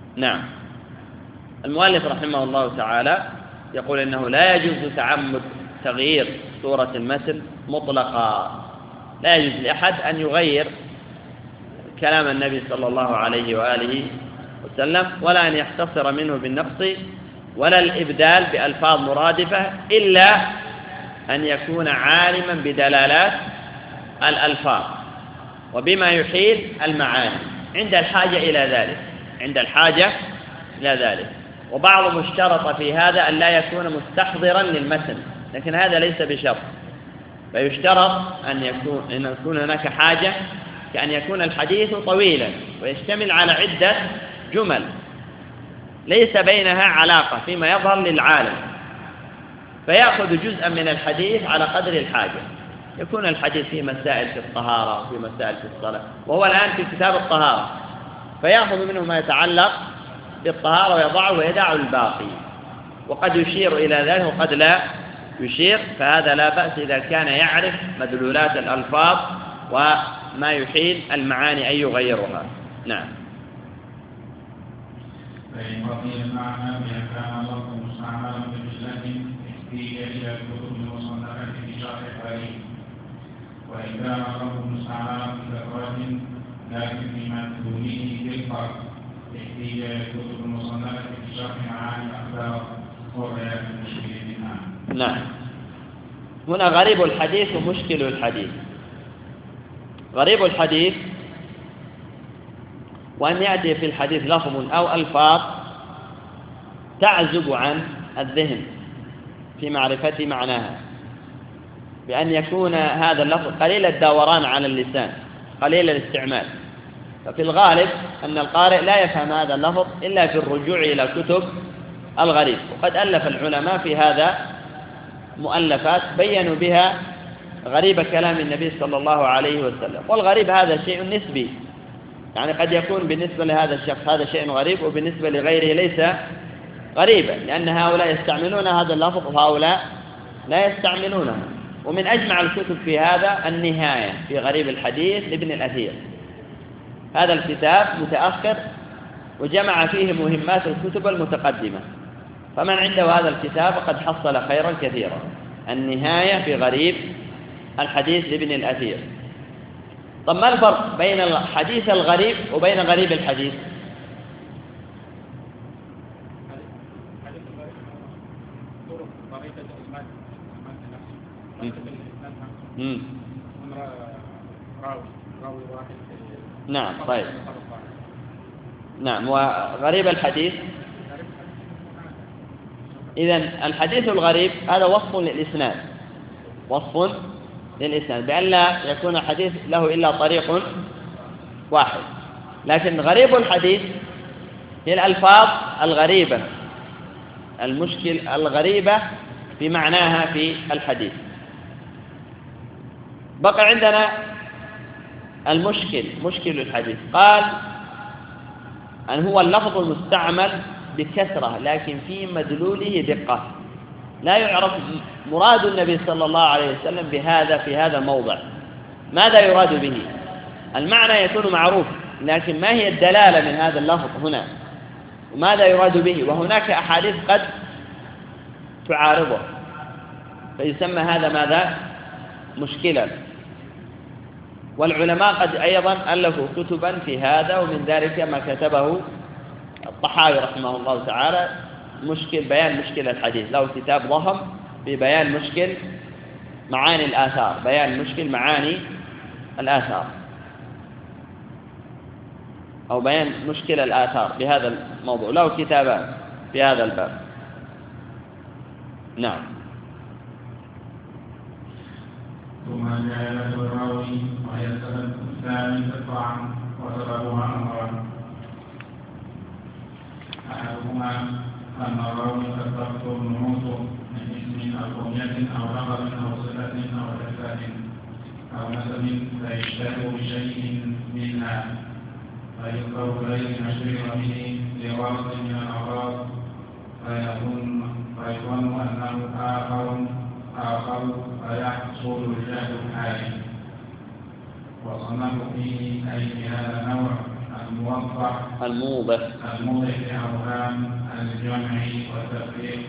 نعم. المؤلف رحمه الله تعالى يقول إنه لا يجوز تعمد تغيير صورة المتن مطلقا، لا يجوز لأحد أن يغير كلام النبي صلى الله عليه وآله وسلم، ولا أن يختصر منه بالنقص ولا الإبدال بألفاظ مرادفة، إلا أن يكون عالما بدلالات الألفاظ وبما يحيل المعاني عند الحاجة إلى ذلك عند الحاجة إلى ذلك وبعضهم اشترط في هذا أن لا يكون مستحضرا للمتن، لكن هذا ليس بشرط، فيشترط أن يكون أن يكون هناك حاجة، كأن يكون الحديث طويلا ويشتمل على عدة جمل ليس بينها علاقة فيما يظهر للعالم، فيأخذ جزءا من الحديث على قدر الحاجة. يكون الحديث في مسائل في الطهارة وفي مسائل في الصلاة، وهو الآن في كتاب الطهارة، فيأخذ منه ما يتعلق بالطهارة ويضعه ويدع الباقي، وقد يشير إلى ذلك وقد لا يشير، فهذا لا بأس إذا كان يعرف مدلولات الألفاظ وما يحيل المعاني أن يغيرها. نعم. فإن بقي المعنى بأن كان اللفظ مستعملا بمثلة احتيج إلى الكتب المصنفة في شرح الغريب، وإن كان اللفظ مستعملا بكثرة لكن في مدلوله دقة احتيج إلى الكتب المصنفة في شرح معاني الأخبار وبيان المشكل منها. نعم. هنا غريب الحديث ومشكل الحديث. غريب الحديث وأن يأتي في الحديث لفظ أو ألفاظ تعزب عن الذهن في معرفة معناها، بأن يكون هذا اللفظ قليل الدوران على اللسان قليل الاستعمال، ففي الغالب أن القارئ لا يفهم هذا اللفظ إلا في الرجوع إلى كتب الغريب، وقد ألف العلماء في هذا مؤلفات بيّنوا بها غريب كلام النبي صلى الله عليه وسلم. والغريب هذا شيء نسبي، يعني قد يكون بالنسبة لهذا الشخص هذا شيء غريب وبالنسبة لغيره ليس غريبا، لأن هؤلاء يستعملون هذا اللفظ وهؤلاء لا يستعملونه. ومن أجمع الكتب في هذا النهاية في غريب الحديث لابن الأثير، هذا الكتاب متأخر وجمع فيه مهمات الكتب المتقدمة، فمن عنده هذا الكتاب قد حصل خيرا كثيرا. النهاية في غريب الحديث لابن الأثير. طب ما الفرق بين الحديث الغريب وبين غريب الحديث؟ امم نعم. طيب. نعم. وغريب الحديث إذن الحديث الغريب هذا وصف للإسناد، وصف للإسناد بأن لا يكون الحديث له إلا طريق واحد. لكن غريب الحديث هي الألفاظ الغريبة المشكل الغريبة في معناها في الحديث. بقى عندنا المشكل مشكل الحديث، قال أن هو اللفظ المستعمل بكثرة لكن في مدلوله دقة، لا يعرف مراد النبي صلى الله عليه وسلم بهذا في هذا الموضع، ماذا يراد به؟ المعنى يكون معروف لكن ما هي الدلالة من هذا اللفظ هنا وماذا يراد به؟ وهناك أحاديث قد تعارضه، فيسمى هذا ماذا؟ مشكلا. والعلماء قد أيضا ألفوا كتبا في هذا، ومن ذلك ما كتبه الطحاوي رحمه الله تعالى مشكل بيان مشكل الحديث، له كتاب ضخم في بيان مشكل معاني الآثار، بيان مشكل معاني الآثار أو بيان مشكل الآثار بهذا الموضوع، له كتابان في هذا الباب. نعم. ثم جاء الراوي وهي السبب الثاني في الطعن وسببها أمران: أحدهما أن الراوي قد تخطر نعوته من اسم أو كنية أو لقب أو صفة أو صفة أو نسب فيشتهر بشيء منها فيذكر إليه مشير به لغرض من الأغراض فيظن فيظن أنه آخر آخر فيحصل الجهل الحالي. وصنفوا فيه أي في هذا النوع الموضح الموضح الموضح لأوهام الجمع والتفريق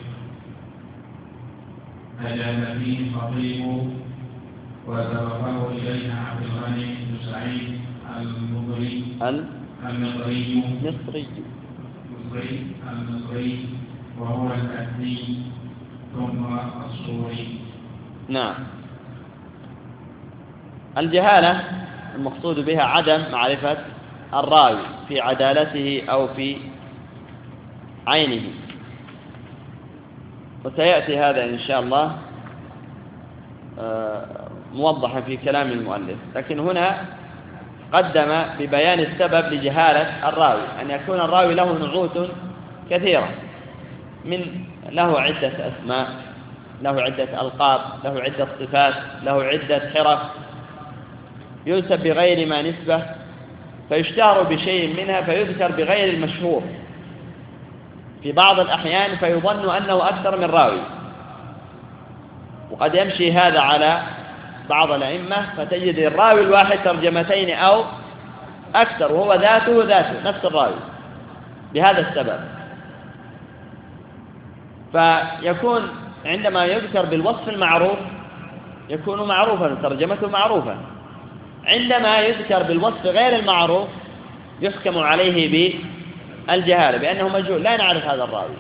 أجاب فيه الخطيب وسبقه إلينا عبد الغني بن سعيد المضري المصري مصري المصري المصري وهو الأسدي ثم الصوري. نعم. الجهالة المقصود بها عدم معرفة الراوي في عدالته أو في عينه، وسيأتي هذا إن شاء الله موضحا في كلام المؤلف، لكن هنا قدم ببيان السبب لجهالة الراوي أن يكون الراوي له نعوت كثيرة، من له عدة أسماء، له عدة ألقاب، له عدة صفات، له عدة حرف، ينسب بغير ما نسبة، فيشتهر بشيء منها فيذكر بغير المشهور في بعض الأحيان، فيظن أنه أكثر من راوي. وقد يمشي هذا على بعض الأئمة، فتجد الراوي الواحد ترجمتين أو أكثر، وهو ذاته ذاته نفس الراوي بهذا السبب. فيكون عندما يذكر بالوصف المعروف يكون معروفا وترجمته معروفة، عندما يذكر بالوصف غير المعروف يحكم عليه بالجهالة بأنه مجهول، لا نعرف هذا الراوي.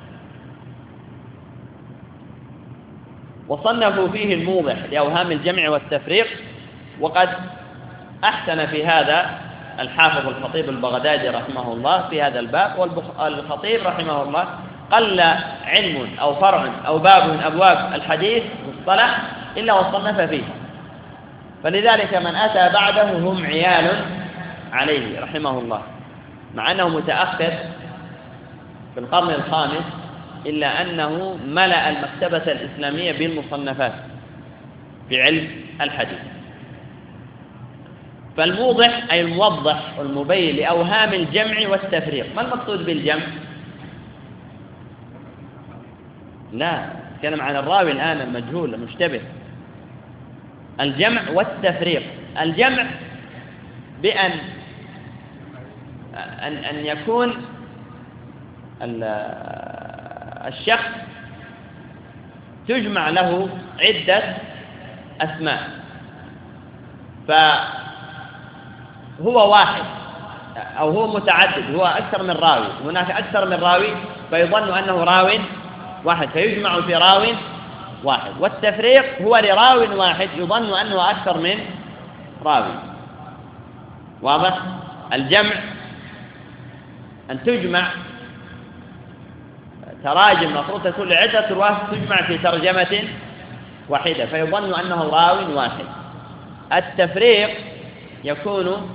وصنفوا فيه الموضح لأوهام الجمع والتفريق، وقد أحسن في هذا الحافظ الخطيب البغدادي رحمه الله في هذا الباب. والخطيب رحمه الله قل علم أو فرع أو باب من أبواب الحديث والصلاح إلا وصنف فيه، فلذلك من أتى بعده هم عيال عليه رحمه الله، مع أنه متأخر في القرن الخامس، إلا أنه ملأ المكتبة الإسلامية بالمصنفات في علم الحديث. فالموضح أي الموضح والمبين لأوهام الجمع والتفريق. ما المقصود بالجمع؟ لا، نتكلم عن الراوي الآن المجهول المشتبه. الجمع والتفريق، الجمع بأن أن أن يكون الشخص تجمع له عدة أسماء، فهو واحد أو هو متعدد، هو أكثر من راوي، هناك أكثر من راوي، فيظن أنه راو واحد فيجمع في راو واحد. والتفريق هو لراو واحد يظن أنه أكثر من راوي. واضح؟ الجمع أن تجمع تراجم مفروض تكون لعدة رواة تجمع في ترجمة واحدة فيظن أنه راو واحد. التفريق يكون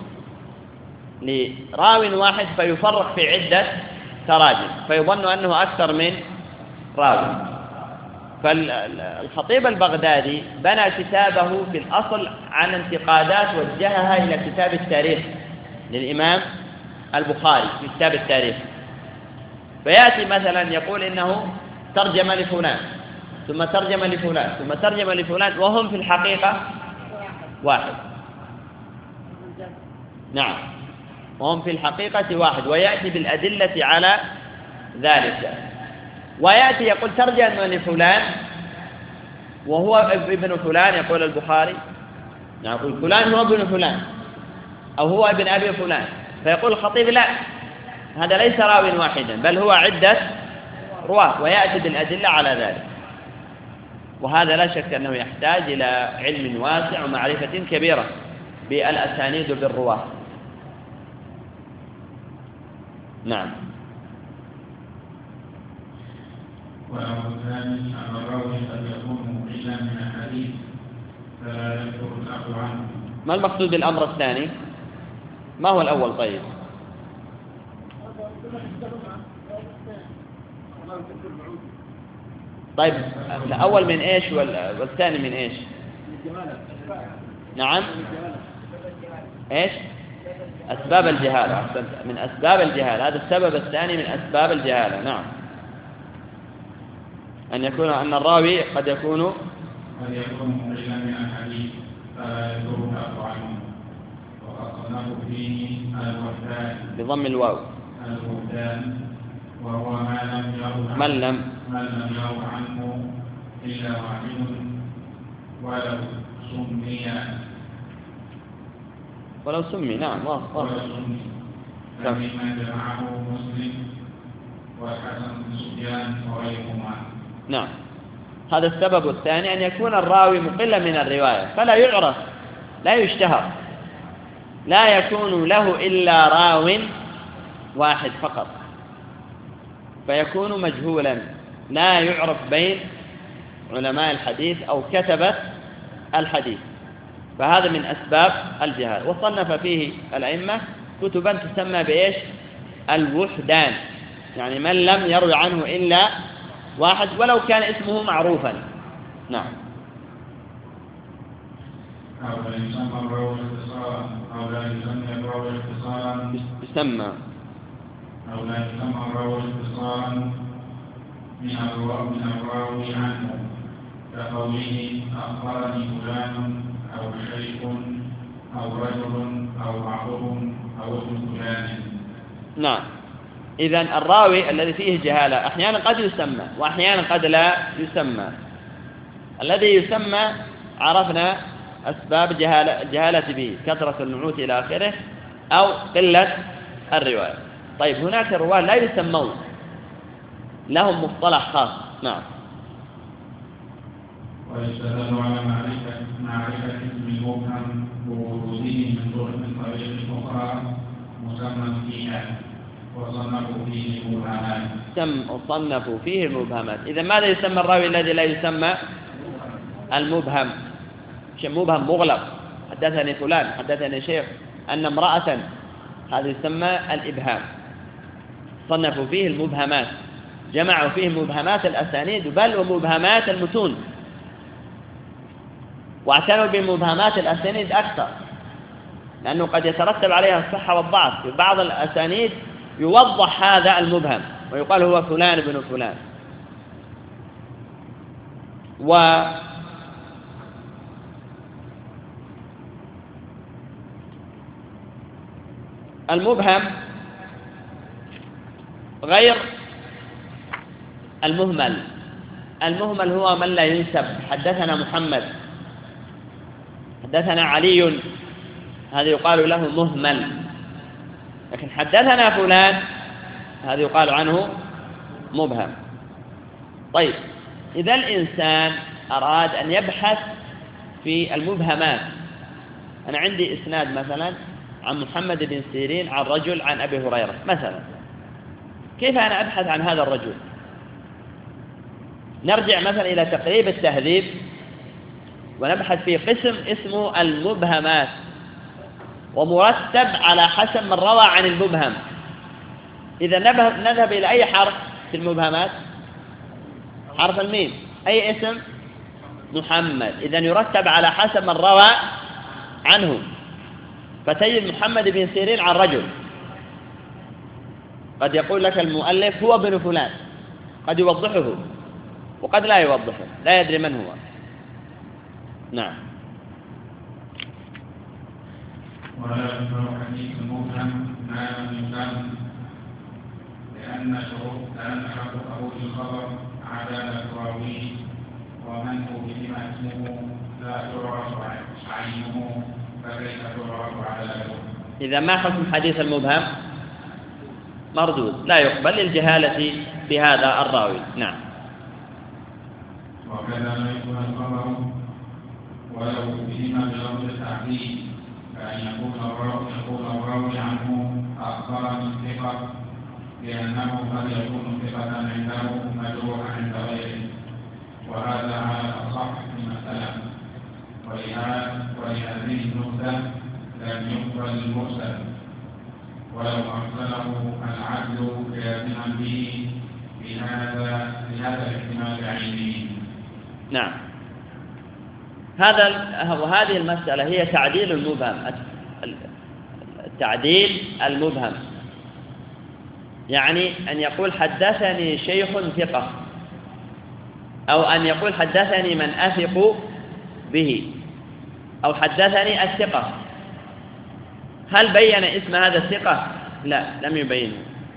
لراو واحد فيفرق في عدة تراجم فيظن أنه أكثر من راوي. فالخطيب البغدادي بنى كتابه في الأصل عن انتقادات وجهها إلى كتاب التاريخ للإمام البخاري في كتاب التاريخ، فيأتي مثلا يقول إنه ترجم لفلان ثم ترجم لفلان ثم ترجم لفلان وهم في الحقيقة واحد. نعم، وهم في الحقيقة واحد، ويأتي بالأدلة على ذلك. ويأتي يقول ترجم لفلان وهو ابن فلان، يقول البخاري يقول فلان هو ابن فلان أو هو ابن أبي فلان، فيقول الخطيب لا، هذا ليس راو واحدا بل هو عدة رواة، ويأتي بالأدلة على ذلك. وهذا لا شك أنه يحتاج إلى علم واسع ومعرفة كبيرة بالأسانيد بالرواة. نعم. والأمر الثاني أن الراوي قد يكون مقلا من الحديث فلا يذكر الأخذ عنه. ما المقصود بالأمر الثاني؟ ما هو الأول؟ طيب طيب الأول من إيش والثاني من إيش؟ نعم، إيش؟ أسباب الجهالة. من أسباب الجهالة، هذا السبب الثاني من أسباب الجهالة. نعم، أن يكون أن الراوي قد يكون قد يكون مقلا من الحديث فلا يذكر الأخذ عنه. وصنفوا فيه الوحدان بضم الواو الوحدان، وهو ما لم يرو من لم من لم يرو عنه إلا واحد ولو سمي ولو سمي نعم واضح ولو سمي فيما جمعه مسلم والحسن بن سفيان وغيرهما. نعم. هذا السبب الثاني أن يكون الراوي مقلا من الرواية فلا يعرف لا يشتهر، لا يكون له إلا راو واحد فقط فيكون مجهولا لا يعرف بين علماء الحديث أو كتبة الحديث، فهذا من أسباب الجهال. وصنف فيه الأئمة كتبا تسمى بإيش؟ الوحدان، يعني من لم يروي عنه إلا واحد ولو كان اسمه معروفا. نعم. أو لا يسمى الراوي اختصارا أو لا يسمى الراوي اختصارا يسمى أو لا يسمى الراوي اختصارا من الراوي من الراوي عنه كقوله أخبرني فلان أو شيخ أو رجل أو بعضهم أو ابن فلان. نعم. إذن الراوي الذي فيه جهالة أحيانا قد يسمى وأحيانا قد لا يسمى. الذي يسمى عرفنا أسباب جهالة, جهالة به كثرة النعوت إلى آخره أو قلة الرواية. طيب هناك رواة لا يسمون لهم مصطلح خاص. نعم. ويستدل على معرفة معرفة اسم المبهم بوجوده من طرق من طريق أخرى مسمى فيها وصنفوا فيه المبهمات. سم وصنفوا فيه المبهمات. إذا ماذا يسمى الراوي الذي لا يسمى؟ المبهم. شيء مبهم مغلق، حدثني فلان حدثني شيخ أن امرأة، هذا يسمى الإبهام. صنفوا فيه المبهمات، جمعوا فيه مبهمات الأسانيد بل ومبهمات المتون، واعتنوا بمبهمات الأسانيد أكثر لأنه قد يترتب عليها الصحة والضعف. في بعض الأسانيد يوضح هذا المبهم ويقال هو فلان ابن فلان. و المبهم غير المهمل. المهمل هو من لا ينسب، حدثنا محمد حدثنا علي، هذا يقال له مهمل. لكن حدثنا فلان هذا يقال عنه مبهم. طيب إذا الإنسان أراد أن يبحث في المبهمات، أنا عندي إسناد مثلا عن محمد بن سيرين عن رجل عن أبي هريرة مثلا، كيف أنا أبحث عن هذا الرجل؟ نرجع مثلا إلى تقريب التهذيب ونبحث في قسم اسمه المبهمات ومرتب على حسب من روى عن المبهم. إذا نذهب إلى أي حرف في المبهمات؟ حرف الميم. أي اسم؟ محمد. إذا يرتب على حسب من روى عنه، فتجد محمد بن سيرين عن رجل، قد يقول لك المؤلف هو ابن فلان، قد يوضحه وقد لا يوضحه، لا يدري من هو. نعم. ولا يذكر حديث المبهم ما لم يسلم لأن شروط لأن شرط قبول الخبر عدالة راويه ومن هو بما اسمه لا تعرف عينه فكيف تعرف عدالته. إذا ما حكم حديث المبهم؟ مردود، لا يقبل للجهالة بهذا الراوي. نعم. وكذا لا يكون الخبر ولو بهما بلفظ التعديل، فأن يكون الراوي يكون الراوي عنه أخبرني الثقة لأنه قد يكون ثقة عنده مجروحا عند غيره، وهذا على الأصح من السلام. ولهذه النكتة لم يقبل المرسل ولو أرسله العدل لازما به بهذا بهذا الاحتمال بعينه. نعم. هذا وهذه المسألة هي تعديل المبهم. التعديل المبهم يعني أن يقول حدثني شيخ ثقة، أو أن يقول حدثني من أثق به، أو حدثني الثقة. هل بين اسم هذا الثقة؟ لا، لم يبينه.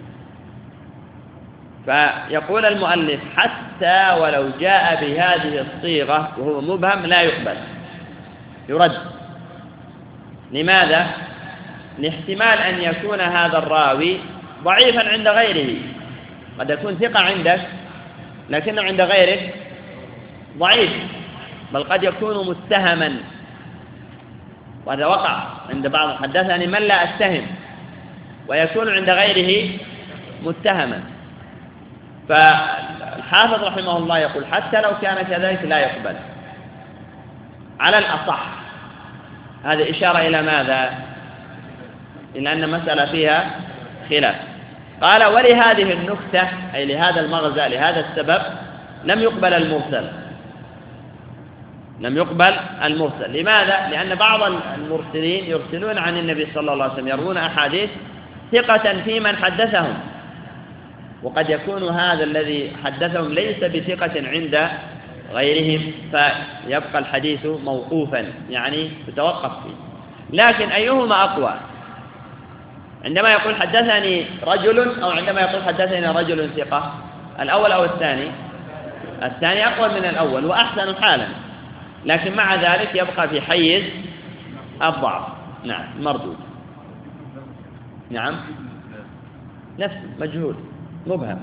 فيقول المؤلف حتى ولو جاء بهذه الصيغة وهو مبهم لا يقبل، يرد. لماذا؟ لاحتمال أن يكون هذا الراوي ضعيفا عند غيره، قد يكون ثقة عندك لكنه عند غيرك ضعيف، بل قد يكون متهما، وهذا وقع عند بعض. حدثني من لا أتهم، ويكون عند غيره متهما. فالحافظ رحمه الله يقول حتى لو كان كذلك لا يقبل على الأصح. هذه إشارة إلى ماذا؟ إلى أن مسألة فيها خلاف. قال ولهذه النكتة، أي لهذا المغزى، لهذا السبب لم يقبل المرسل. لم يقبل المرسل. لماذا؟ لأن بعض المرسلين يرسلون عن النبي صلى الله عليه وسلم، يروون أحاديث ثقة في من حدثهم، وقد يكون هذا الذي حدثهم ليس بثقة عند غيرهم، فيبقى الحديث موقوفا، يعني يتوقف فيه. لكن أيهما أقوى؟ عندما يقول حدثني رجل أو عندما يقول حدثني رجل ثقة؟ الأول أو الثاني؟ الثاني أقوى من الأول وأحسن حالا، لكن مع ذلك يبقى في حيز الضعف. نعم، مردود. نعم، نفس مجهول مبهم،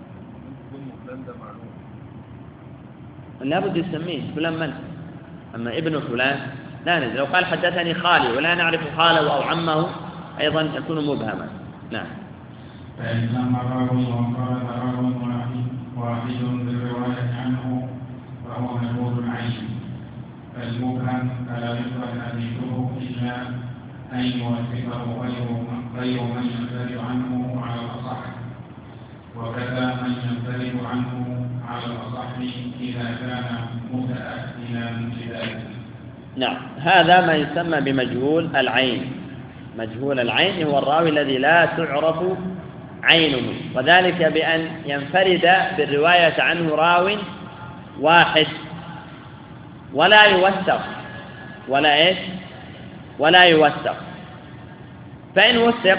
لا بد يسميه فلان من، أما ابن فلان لا ندري. لو قال حدثني خالي ولا نعرف خاله أو عمه أيضا يكون مبهما. نعم. فإن لم راوي وانفرد راوي واحد بالرواية عنه فهو مجهول العين. فالمبهم فلا يقبل حديثه إلا أن يوثقه غير من ينفرد عنه على الأصح، وكذا من ينفرد عنه على الأصح إذا كان متأهلا لذلك. نعم، هذا ما يسمى بمجهول العين. مجهول العين هو الراوي الذي لا تعرف عينه، وذلك بأن ينفرد بالرواية عنه راو واحد ولا يوثق ولا إيش ولا يوثق. فإن وثق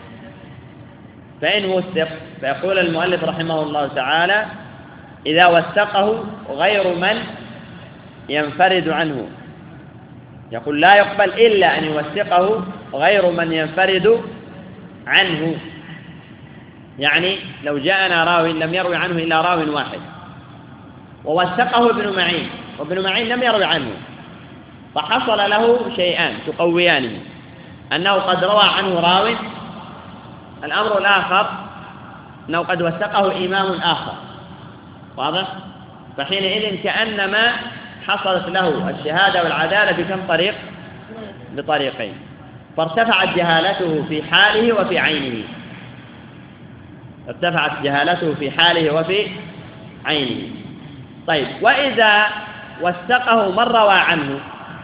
فإن وثق فيقول المؤلف رحمه الله تعالى إذا وثقه غير من ينفرد عنه، يقول لا يقبل إلا أن يوثقه غير من ينفرد عنه. يعني لو جاءنا راو لم يروي عنه إلا راو واحد ووثقه ابن معين، وابن معين لم يروي عنه، فحصل له شيئان تقويانه، أنه قد روى عنه راو. الأمر الآخر أنه قد وثقه إمام آخر، واضح؟ فحينئذ كأنما حصلت له الشهادة والعدالة بكم طريق؟ بطريقين، فارتفعت جهالته في حاله وفي عينه. ارتفعت جهالته في حاله وفي عينه. طيب، وإذا وثقه من روى عنه،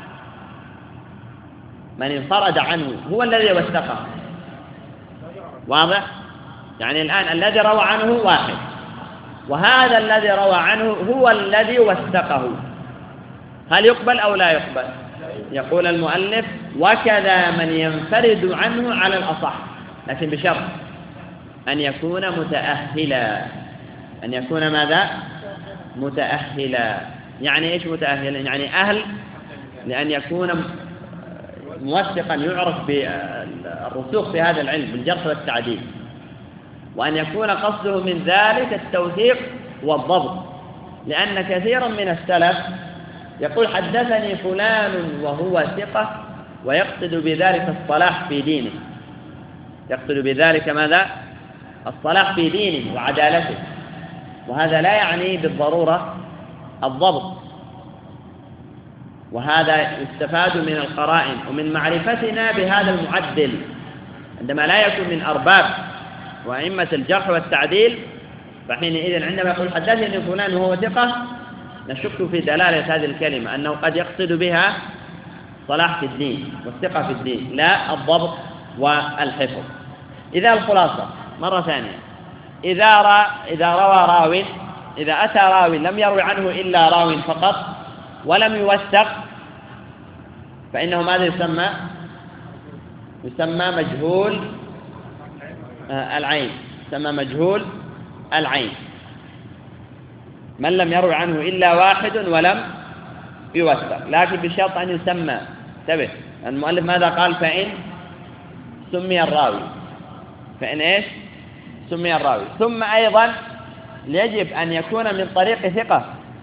من انفرد عنه هو الذي وثقه، واضح؟ يعني الآن الذي روى عنه واحد، وهذا الذي روى عنه هو الذي وثقه، هل يقبل أو لا يقبل؟ يقول المؤلف وكذا من ينفرد عنه على الأصح، لكن بشرط أن يكون متأهلا. أن يكون ماذا؟ متأهلا. يعني إيش متأهلا؟ يعني أهل لأن يكون موثقا يعرف بالرسوخ في هذا العلم بالجرح والتعديل، وأن يكون قصده من ذلك التوثيق والضبط. لأن كثيرا من السلف يقول حدثني فلان وهو ثقة، ويقصد بذلك الصلاح في دينه، يقصد بذلك ماذا؟ الصلاح في دينه وعدالته، وهذا لا يعني بالضرورة الضبط. وهذا يستفاد من القرائن ومن معرفتنا بهذا المعدل، عندما لا يكون من أرباب وأئمة الجرح والتعديل، فحينئذ عندما يقول حدثني فلان وهو ثقة نشك في دلالة هذه الكلمة أنه قد يقصد بها صلاح في الدين والثقة في الدين، لا الضبط والحفظ. إذا الخلاصة مرة ثانية، إذا, را إذا روى راو إذا أتى راو لم يروي عنه إلا راو فقط ولم يوثق، فإنه ماذا يسمى؟ يسمى مجهول العين، يسمى مجهول العين، من لم يروي عنه إلا واحد ولم يوثق، لكن بشرط أن يسمى. انتبه، المؤلف ماذا قال؟ فإن سمي الراوي، فإن إيش؟ سمي الراوي. ثم أيضا يجب أن يكون من طريق ثقة،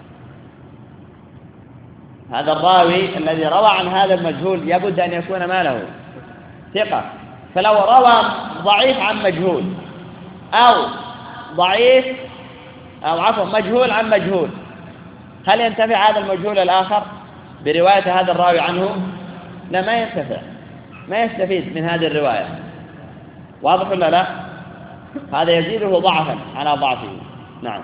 هذا الراوي الذي روى عن هذا المجهول يبد أن يكون ما له ثقة. فلو روى ضعيف عن مجهول أو ضعيف أو عفوا مجهول عن مجهول، هل ينتفع هذا المجهول الآخر برواية هذا الراوي عنه؟ لا، ما ينتفع، ما يستفيد من هذه الرواية. واضح ولا لا؟ هذا يزيده ضعفا على ضعفه. نعم.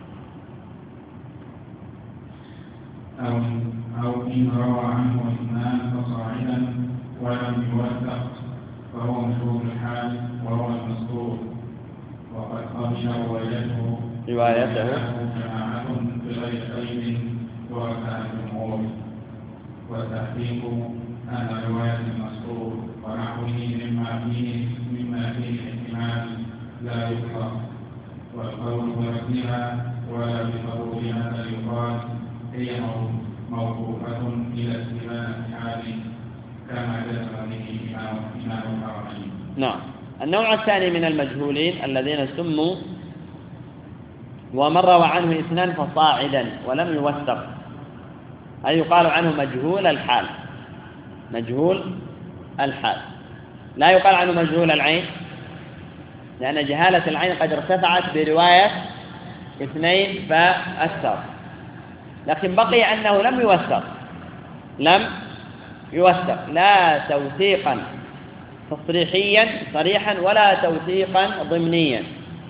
أو أو إن روى عنه اثنان فصاعدا ولم يوثق فهو مشهور الحال وهو المذكور، وقد قبل روايته روايته جماعة بغير قيد وكان الجمهور، والتحقيق أن رواية المذكور ونحوه مما فيه مما فيه احتمال لا يطلق، والقول برفضها ولا بقبولها بل يقال هي موقوفة إلى اتباع الحال كما جزم به إمام الحرمين. نعم. النوع الثاني من المجهولين الذين سموا ومن روى عنه اثنان فصاعدا ولم يوثق، أي يقال عنه مجهول الحال، مجهول الحال، لا يقال عنه مجهول العين، لأن جهالة العين قد ارتفعت برواية اثنين فأكثر، لكن بقي أنه لم يوثق، لم يوثق لا توثيقا تصريحيا صريحا ولا توثيقا ضمنيا.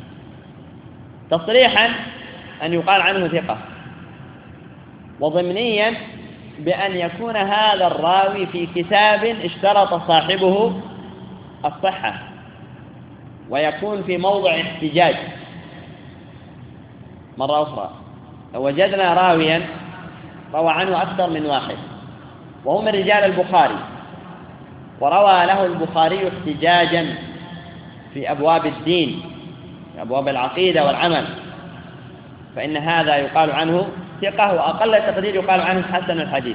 تصريحا أن يقال عنه ثقة، وضمنيا بأن يكون هذا الراوي في كتاب اشترط صاحبه الصحة ويكون في موضع احتجاج. مرة أخرى، لو وجدنا راويا روى عنه أكثر من واحد وهو من رجال البخاري وروى له البخاري احتجاجا في أبواب الدين، في أبواب العقيدة والعمل، فإن هذا يقال عنه ثقة، وأقل تقدير يقال عنه حسن الحديث.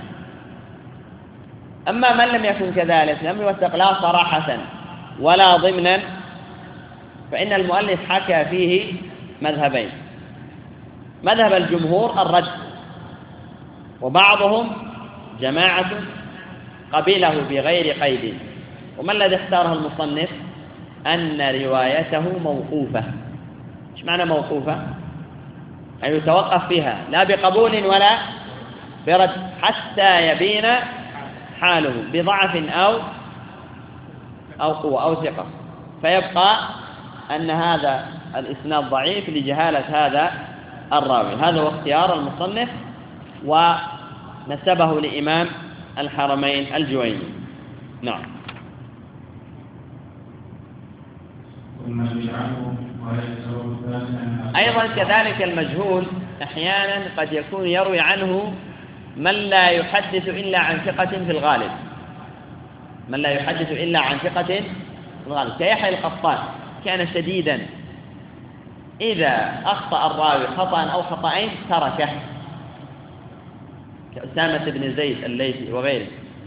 أما من لم يكن كذلك، لم يوثق لا صراحة ولا ضمنا، فإن المؤلف حكى فيه مذهبين: مذهب الجمهور الرد، وبعضهم جماعة قبله بغير قيد. وما الذي اختاره المصنف؟ أن روايته موقوفة. ايش معنى موقوفة؟ أي يتوقف فيها لا بقبول ولا برد حتى يبين حاله بضعف أو أو قوة أو ثقة، فيبقى أن هذا الإسناد ضعيف لجهالة هذا الراوي. هذا هو اختيار المصنف ونسبه لإمام الحرمين الجويني. نعم. أيضا كذلك المجهول أحيانا قد يكون يروي عنه من لا يحدث إلا عن ثقة في الغالب، من لا يحدث إلا عن ثقة في الغالب، كيحيى القطان كان شديدا، إذا أخطأ الراوي خطأ أو خطأين تركه، كأسامة بن زيد الليثي وغيره.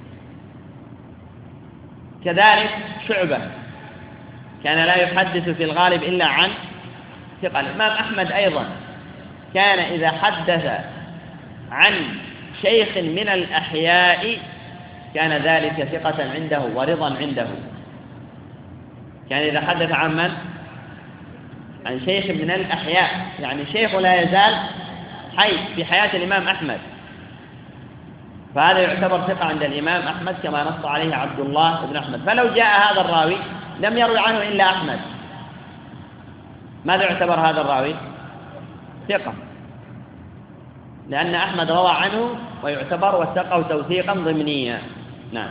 كذلك شعبة كان لا يحدث في الغالب إلا عن ثقة. الإمام أحمد أيضا كان إذا حدث عن شيخ من الأحياء كان ذلك ثقة عنده ورضا عنده. كان إذا حدث عن من؟ عن شيخ من الأحياء، يعني شيخ لا يزال حي في حياة الإمام أحمد، فهذا يعتبر ثقة عند الإمام أحمد كما نص عليه عبد الله بن أحمد. فلو جاء هذا الراوي لم يروي عنه إلا أحمد، ماذا يعتبر هذا الراوي؟ ثقة، لأن أحمد روى عنه ويعتبر وثقه توثيقا ضمنيا. نعم.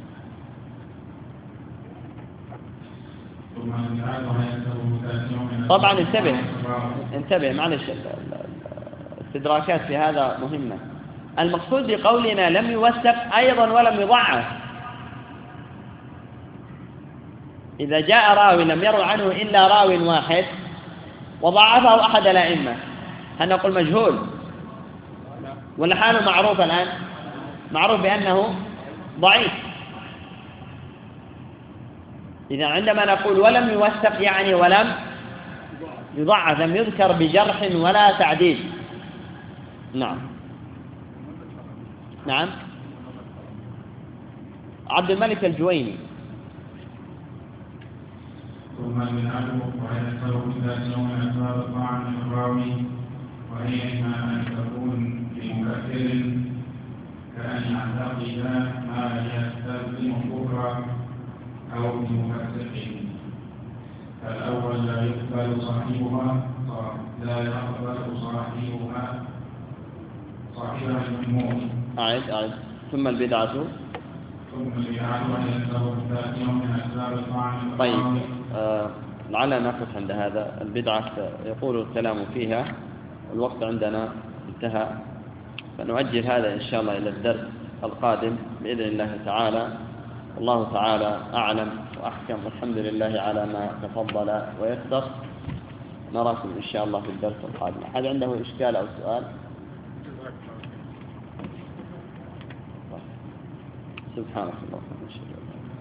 طبعا انتبه انتبه معلش، الاستدراكات في هذا مهمة. المقصود بقولنا لم يوثق أيضا ولم يضعف، إذا جاء راوي لم يروي عنه إلا راو واحد وضعفه أحد الأئمة، هل نقول مجهول ولا حاله معروف؟ الآن معروف بأنه ضعيف. إذا عندما نقول ولم يوثق يعني ولم يضعف، لم يذكر بجرح ولا تعديل. نعم نعم. عبد الملك الجويني. ثم البدعة وهي السبب الثاني من أسباب الطعن في الراوي، وهي إما أن تكون لمكثر كأن يعتقد ما يستلزم الكفر أو لمفسق، فالأول لا يقبل صاحبها لا يقبل صاحبها صاحبها المجموع. أعد أعد. ثم البدعة. ثم البدعة وهي السبب الثاني من أسباب الطعن. طيب آه لعلنا نقف عند هذا. البدعة يقول الكلام فيها، الوقت عندنا انتهى، فنؤجل هذا إن شاء الله إلى الدرس القادم بإذن الله تعالى. الله تعالى أعلم وأحكم، والحمد لله على ما تفضل ويسر. نراكم إن شاء الله في الدرس القادم. أحد عنده إشكال أو سؤال؟ سبحانك اللهم وبحمدك.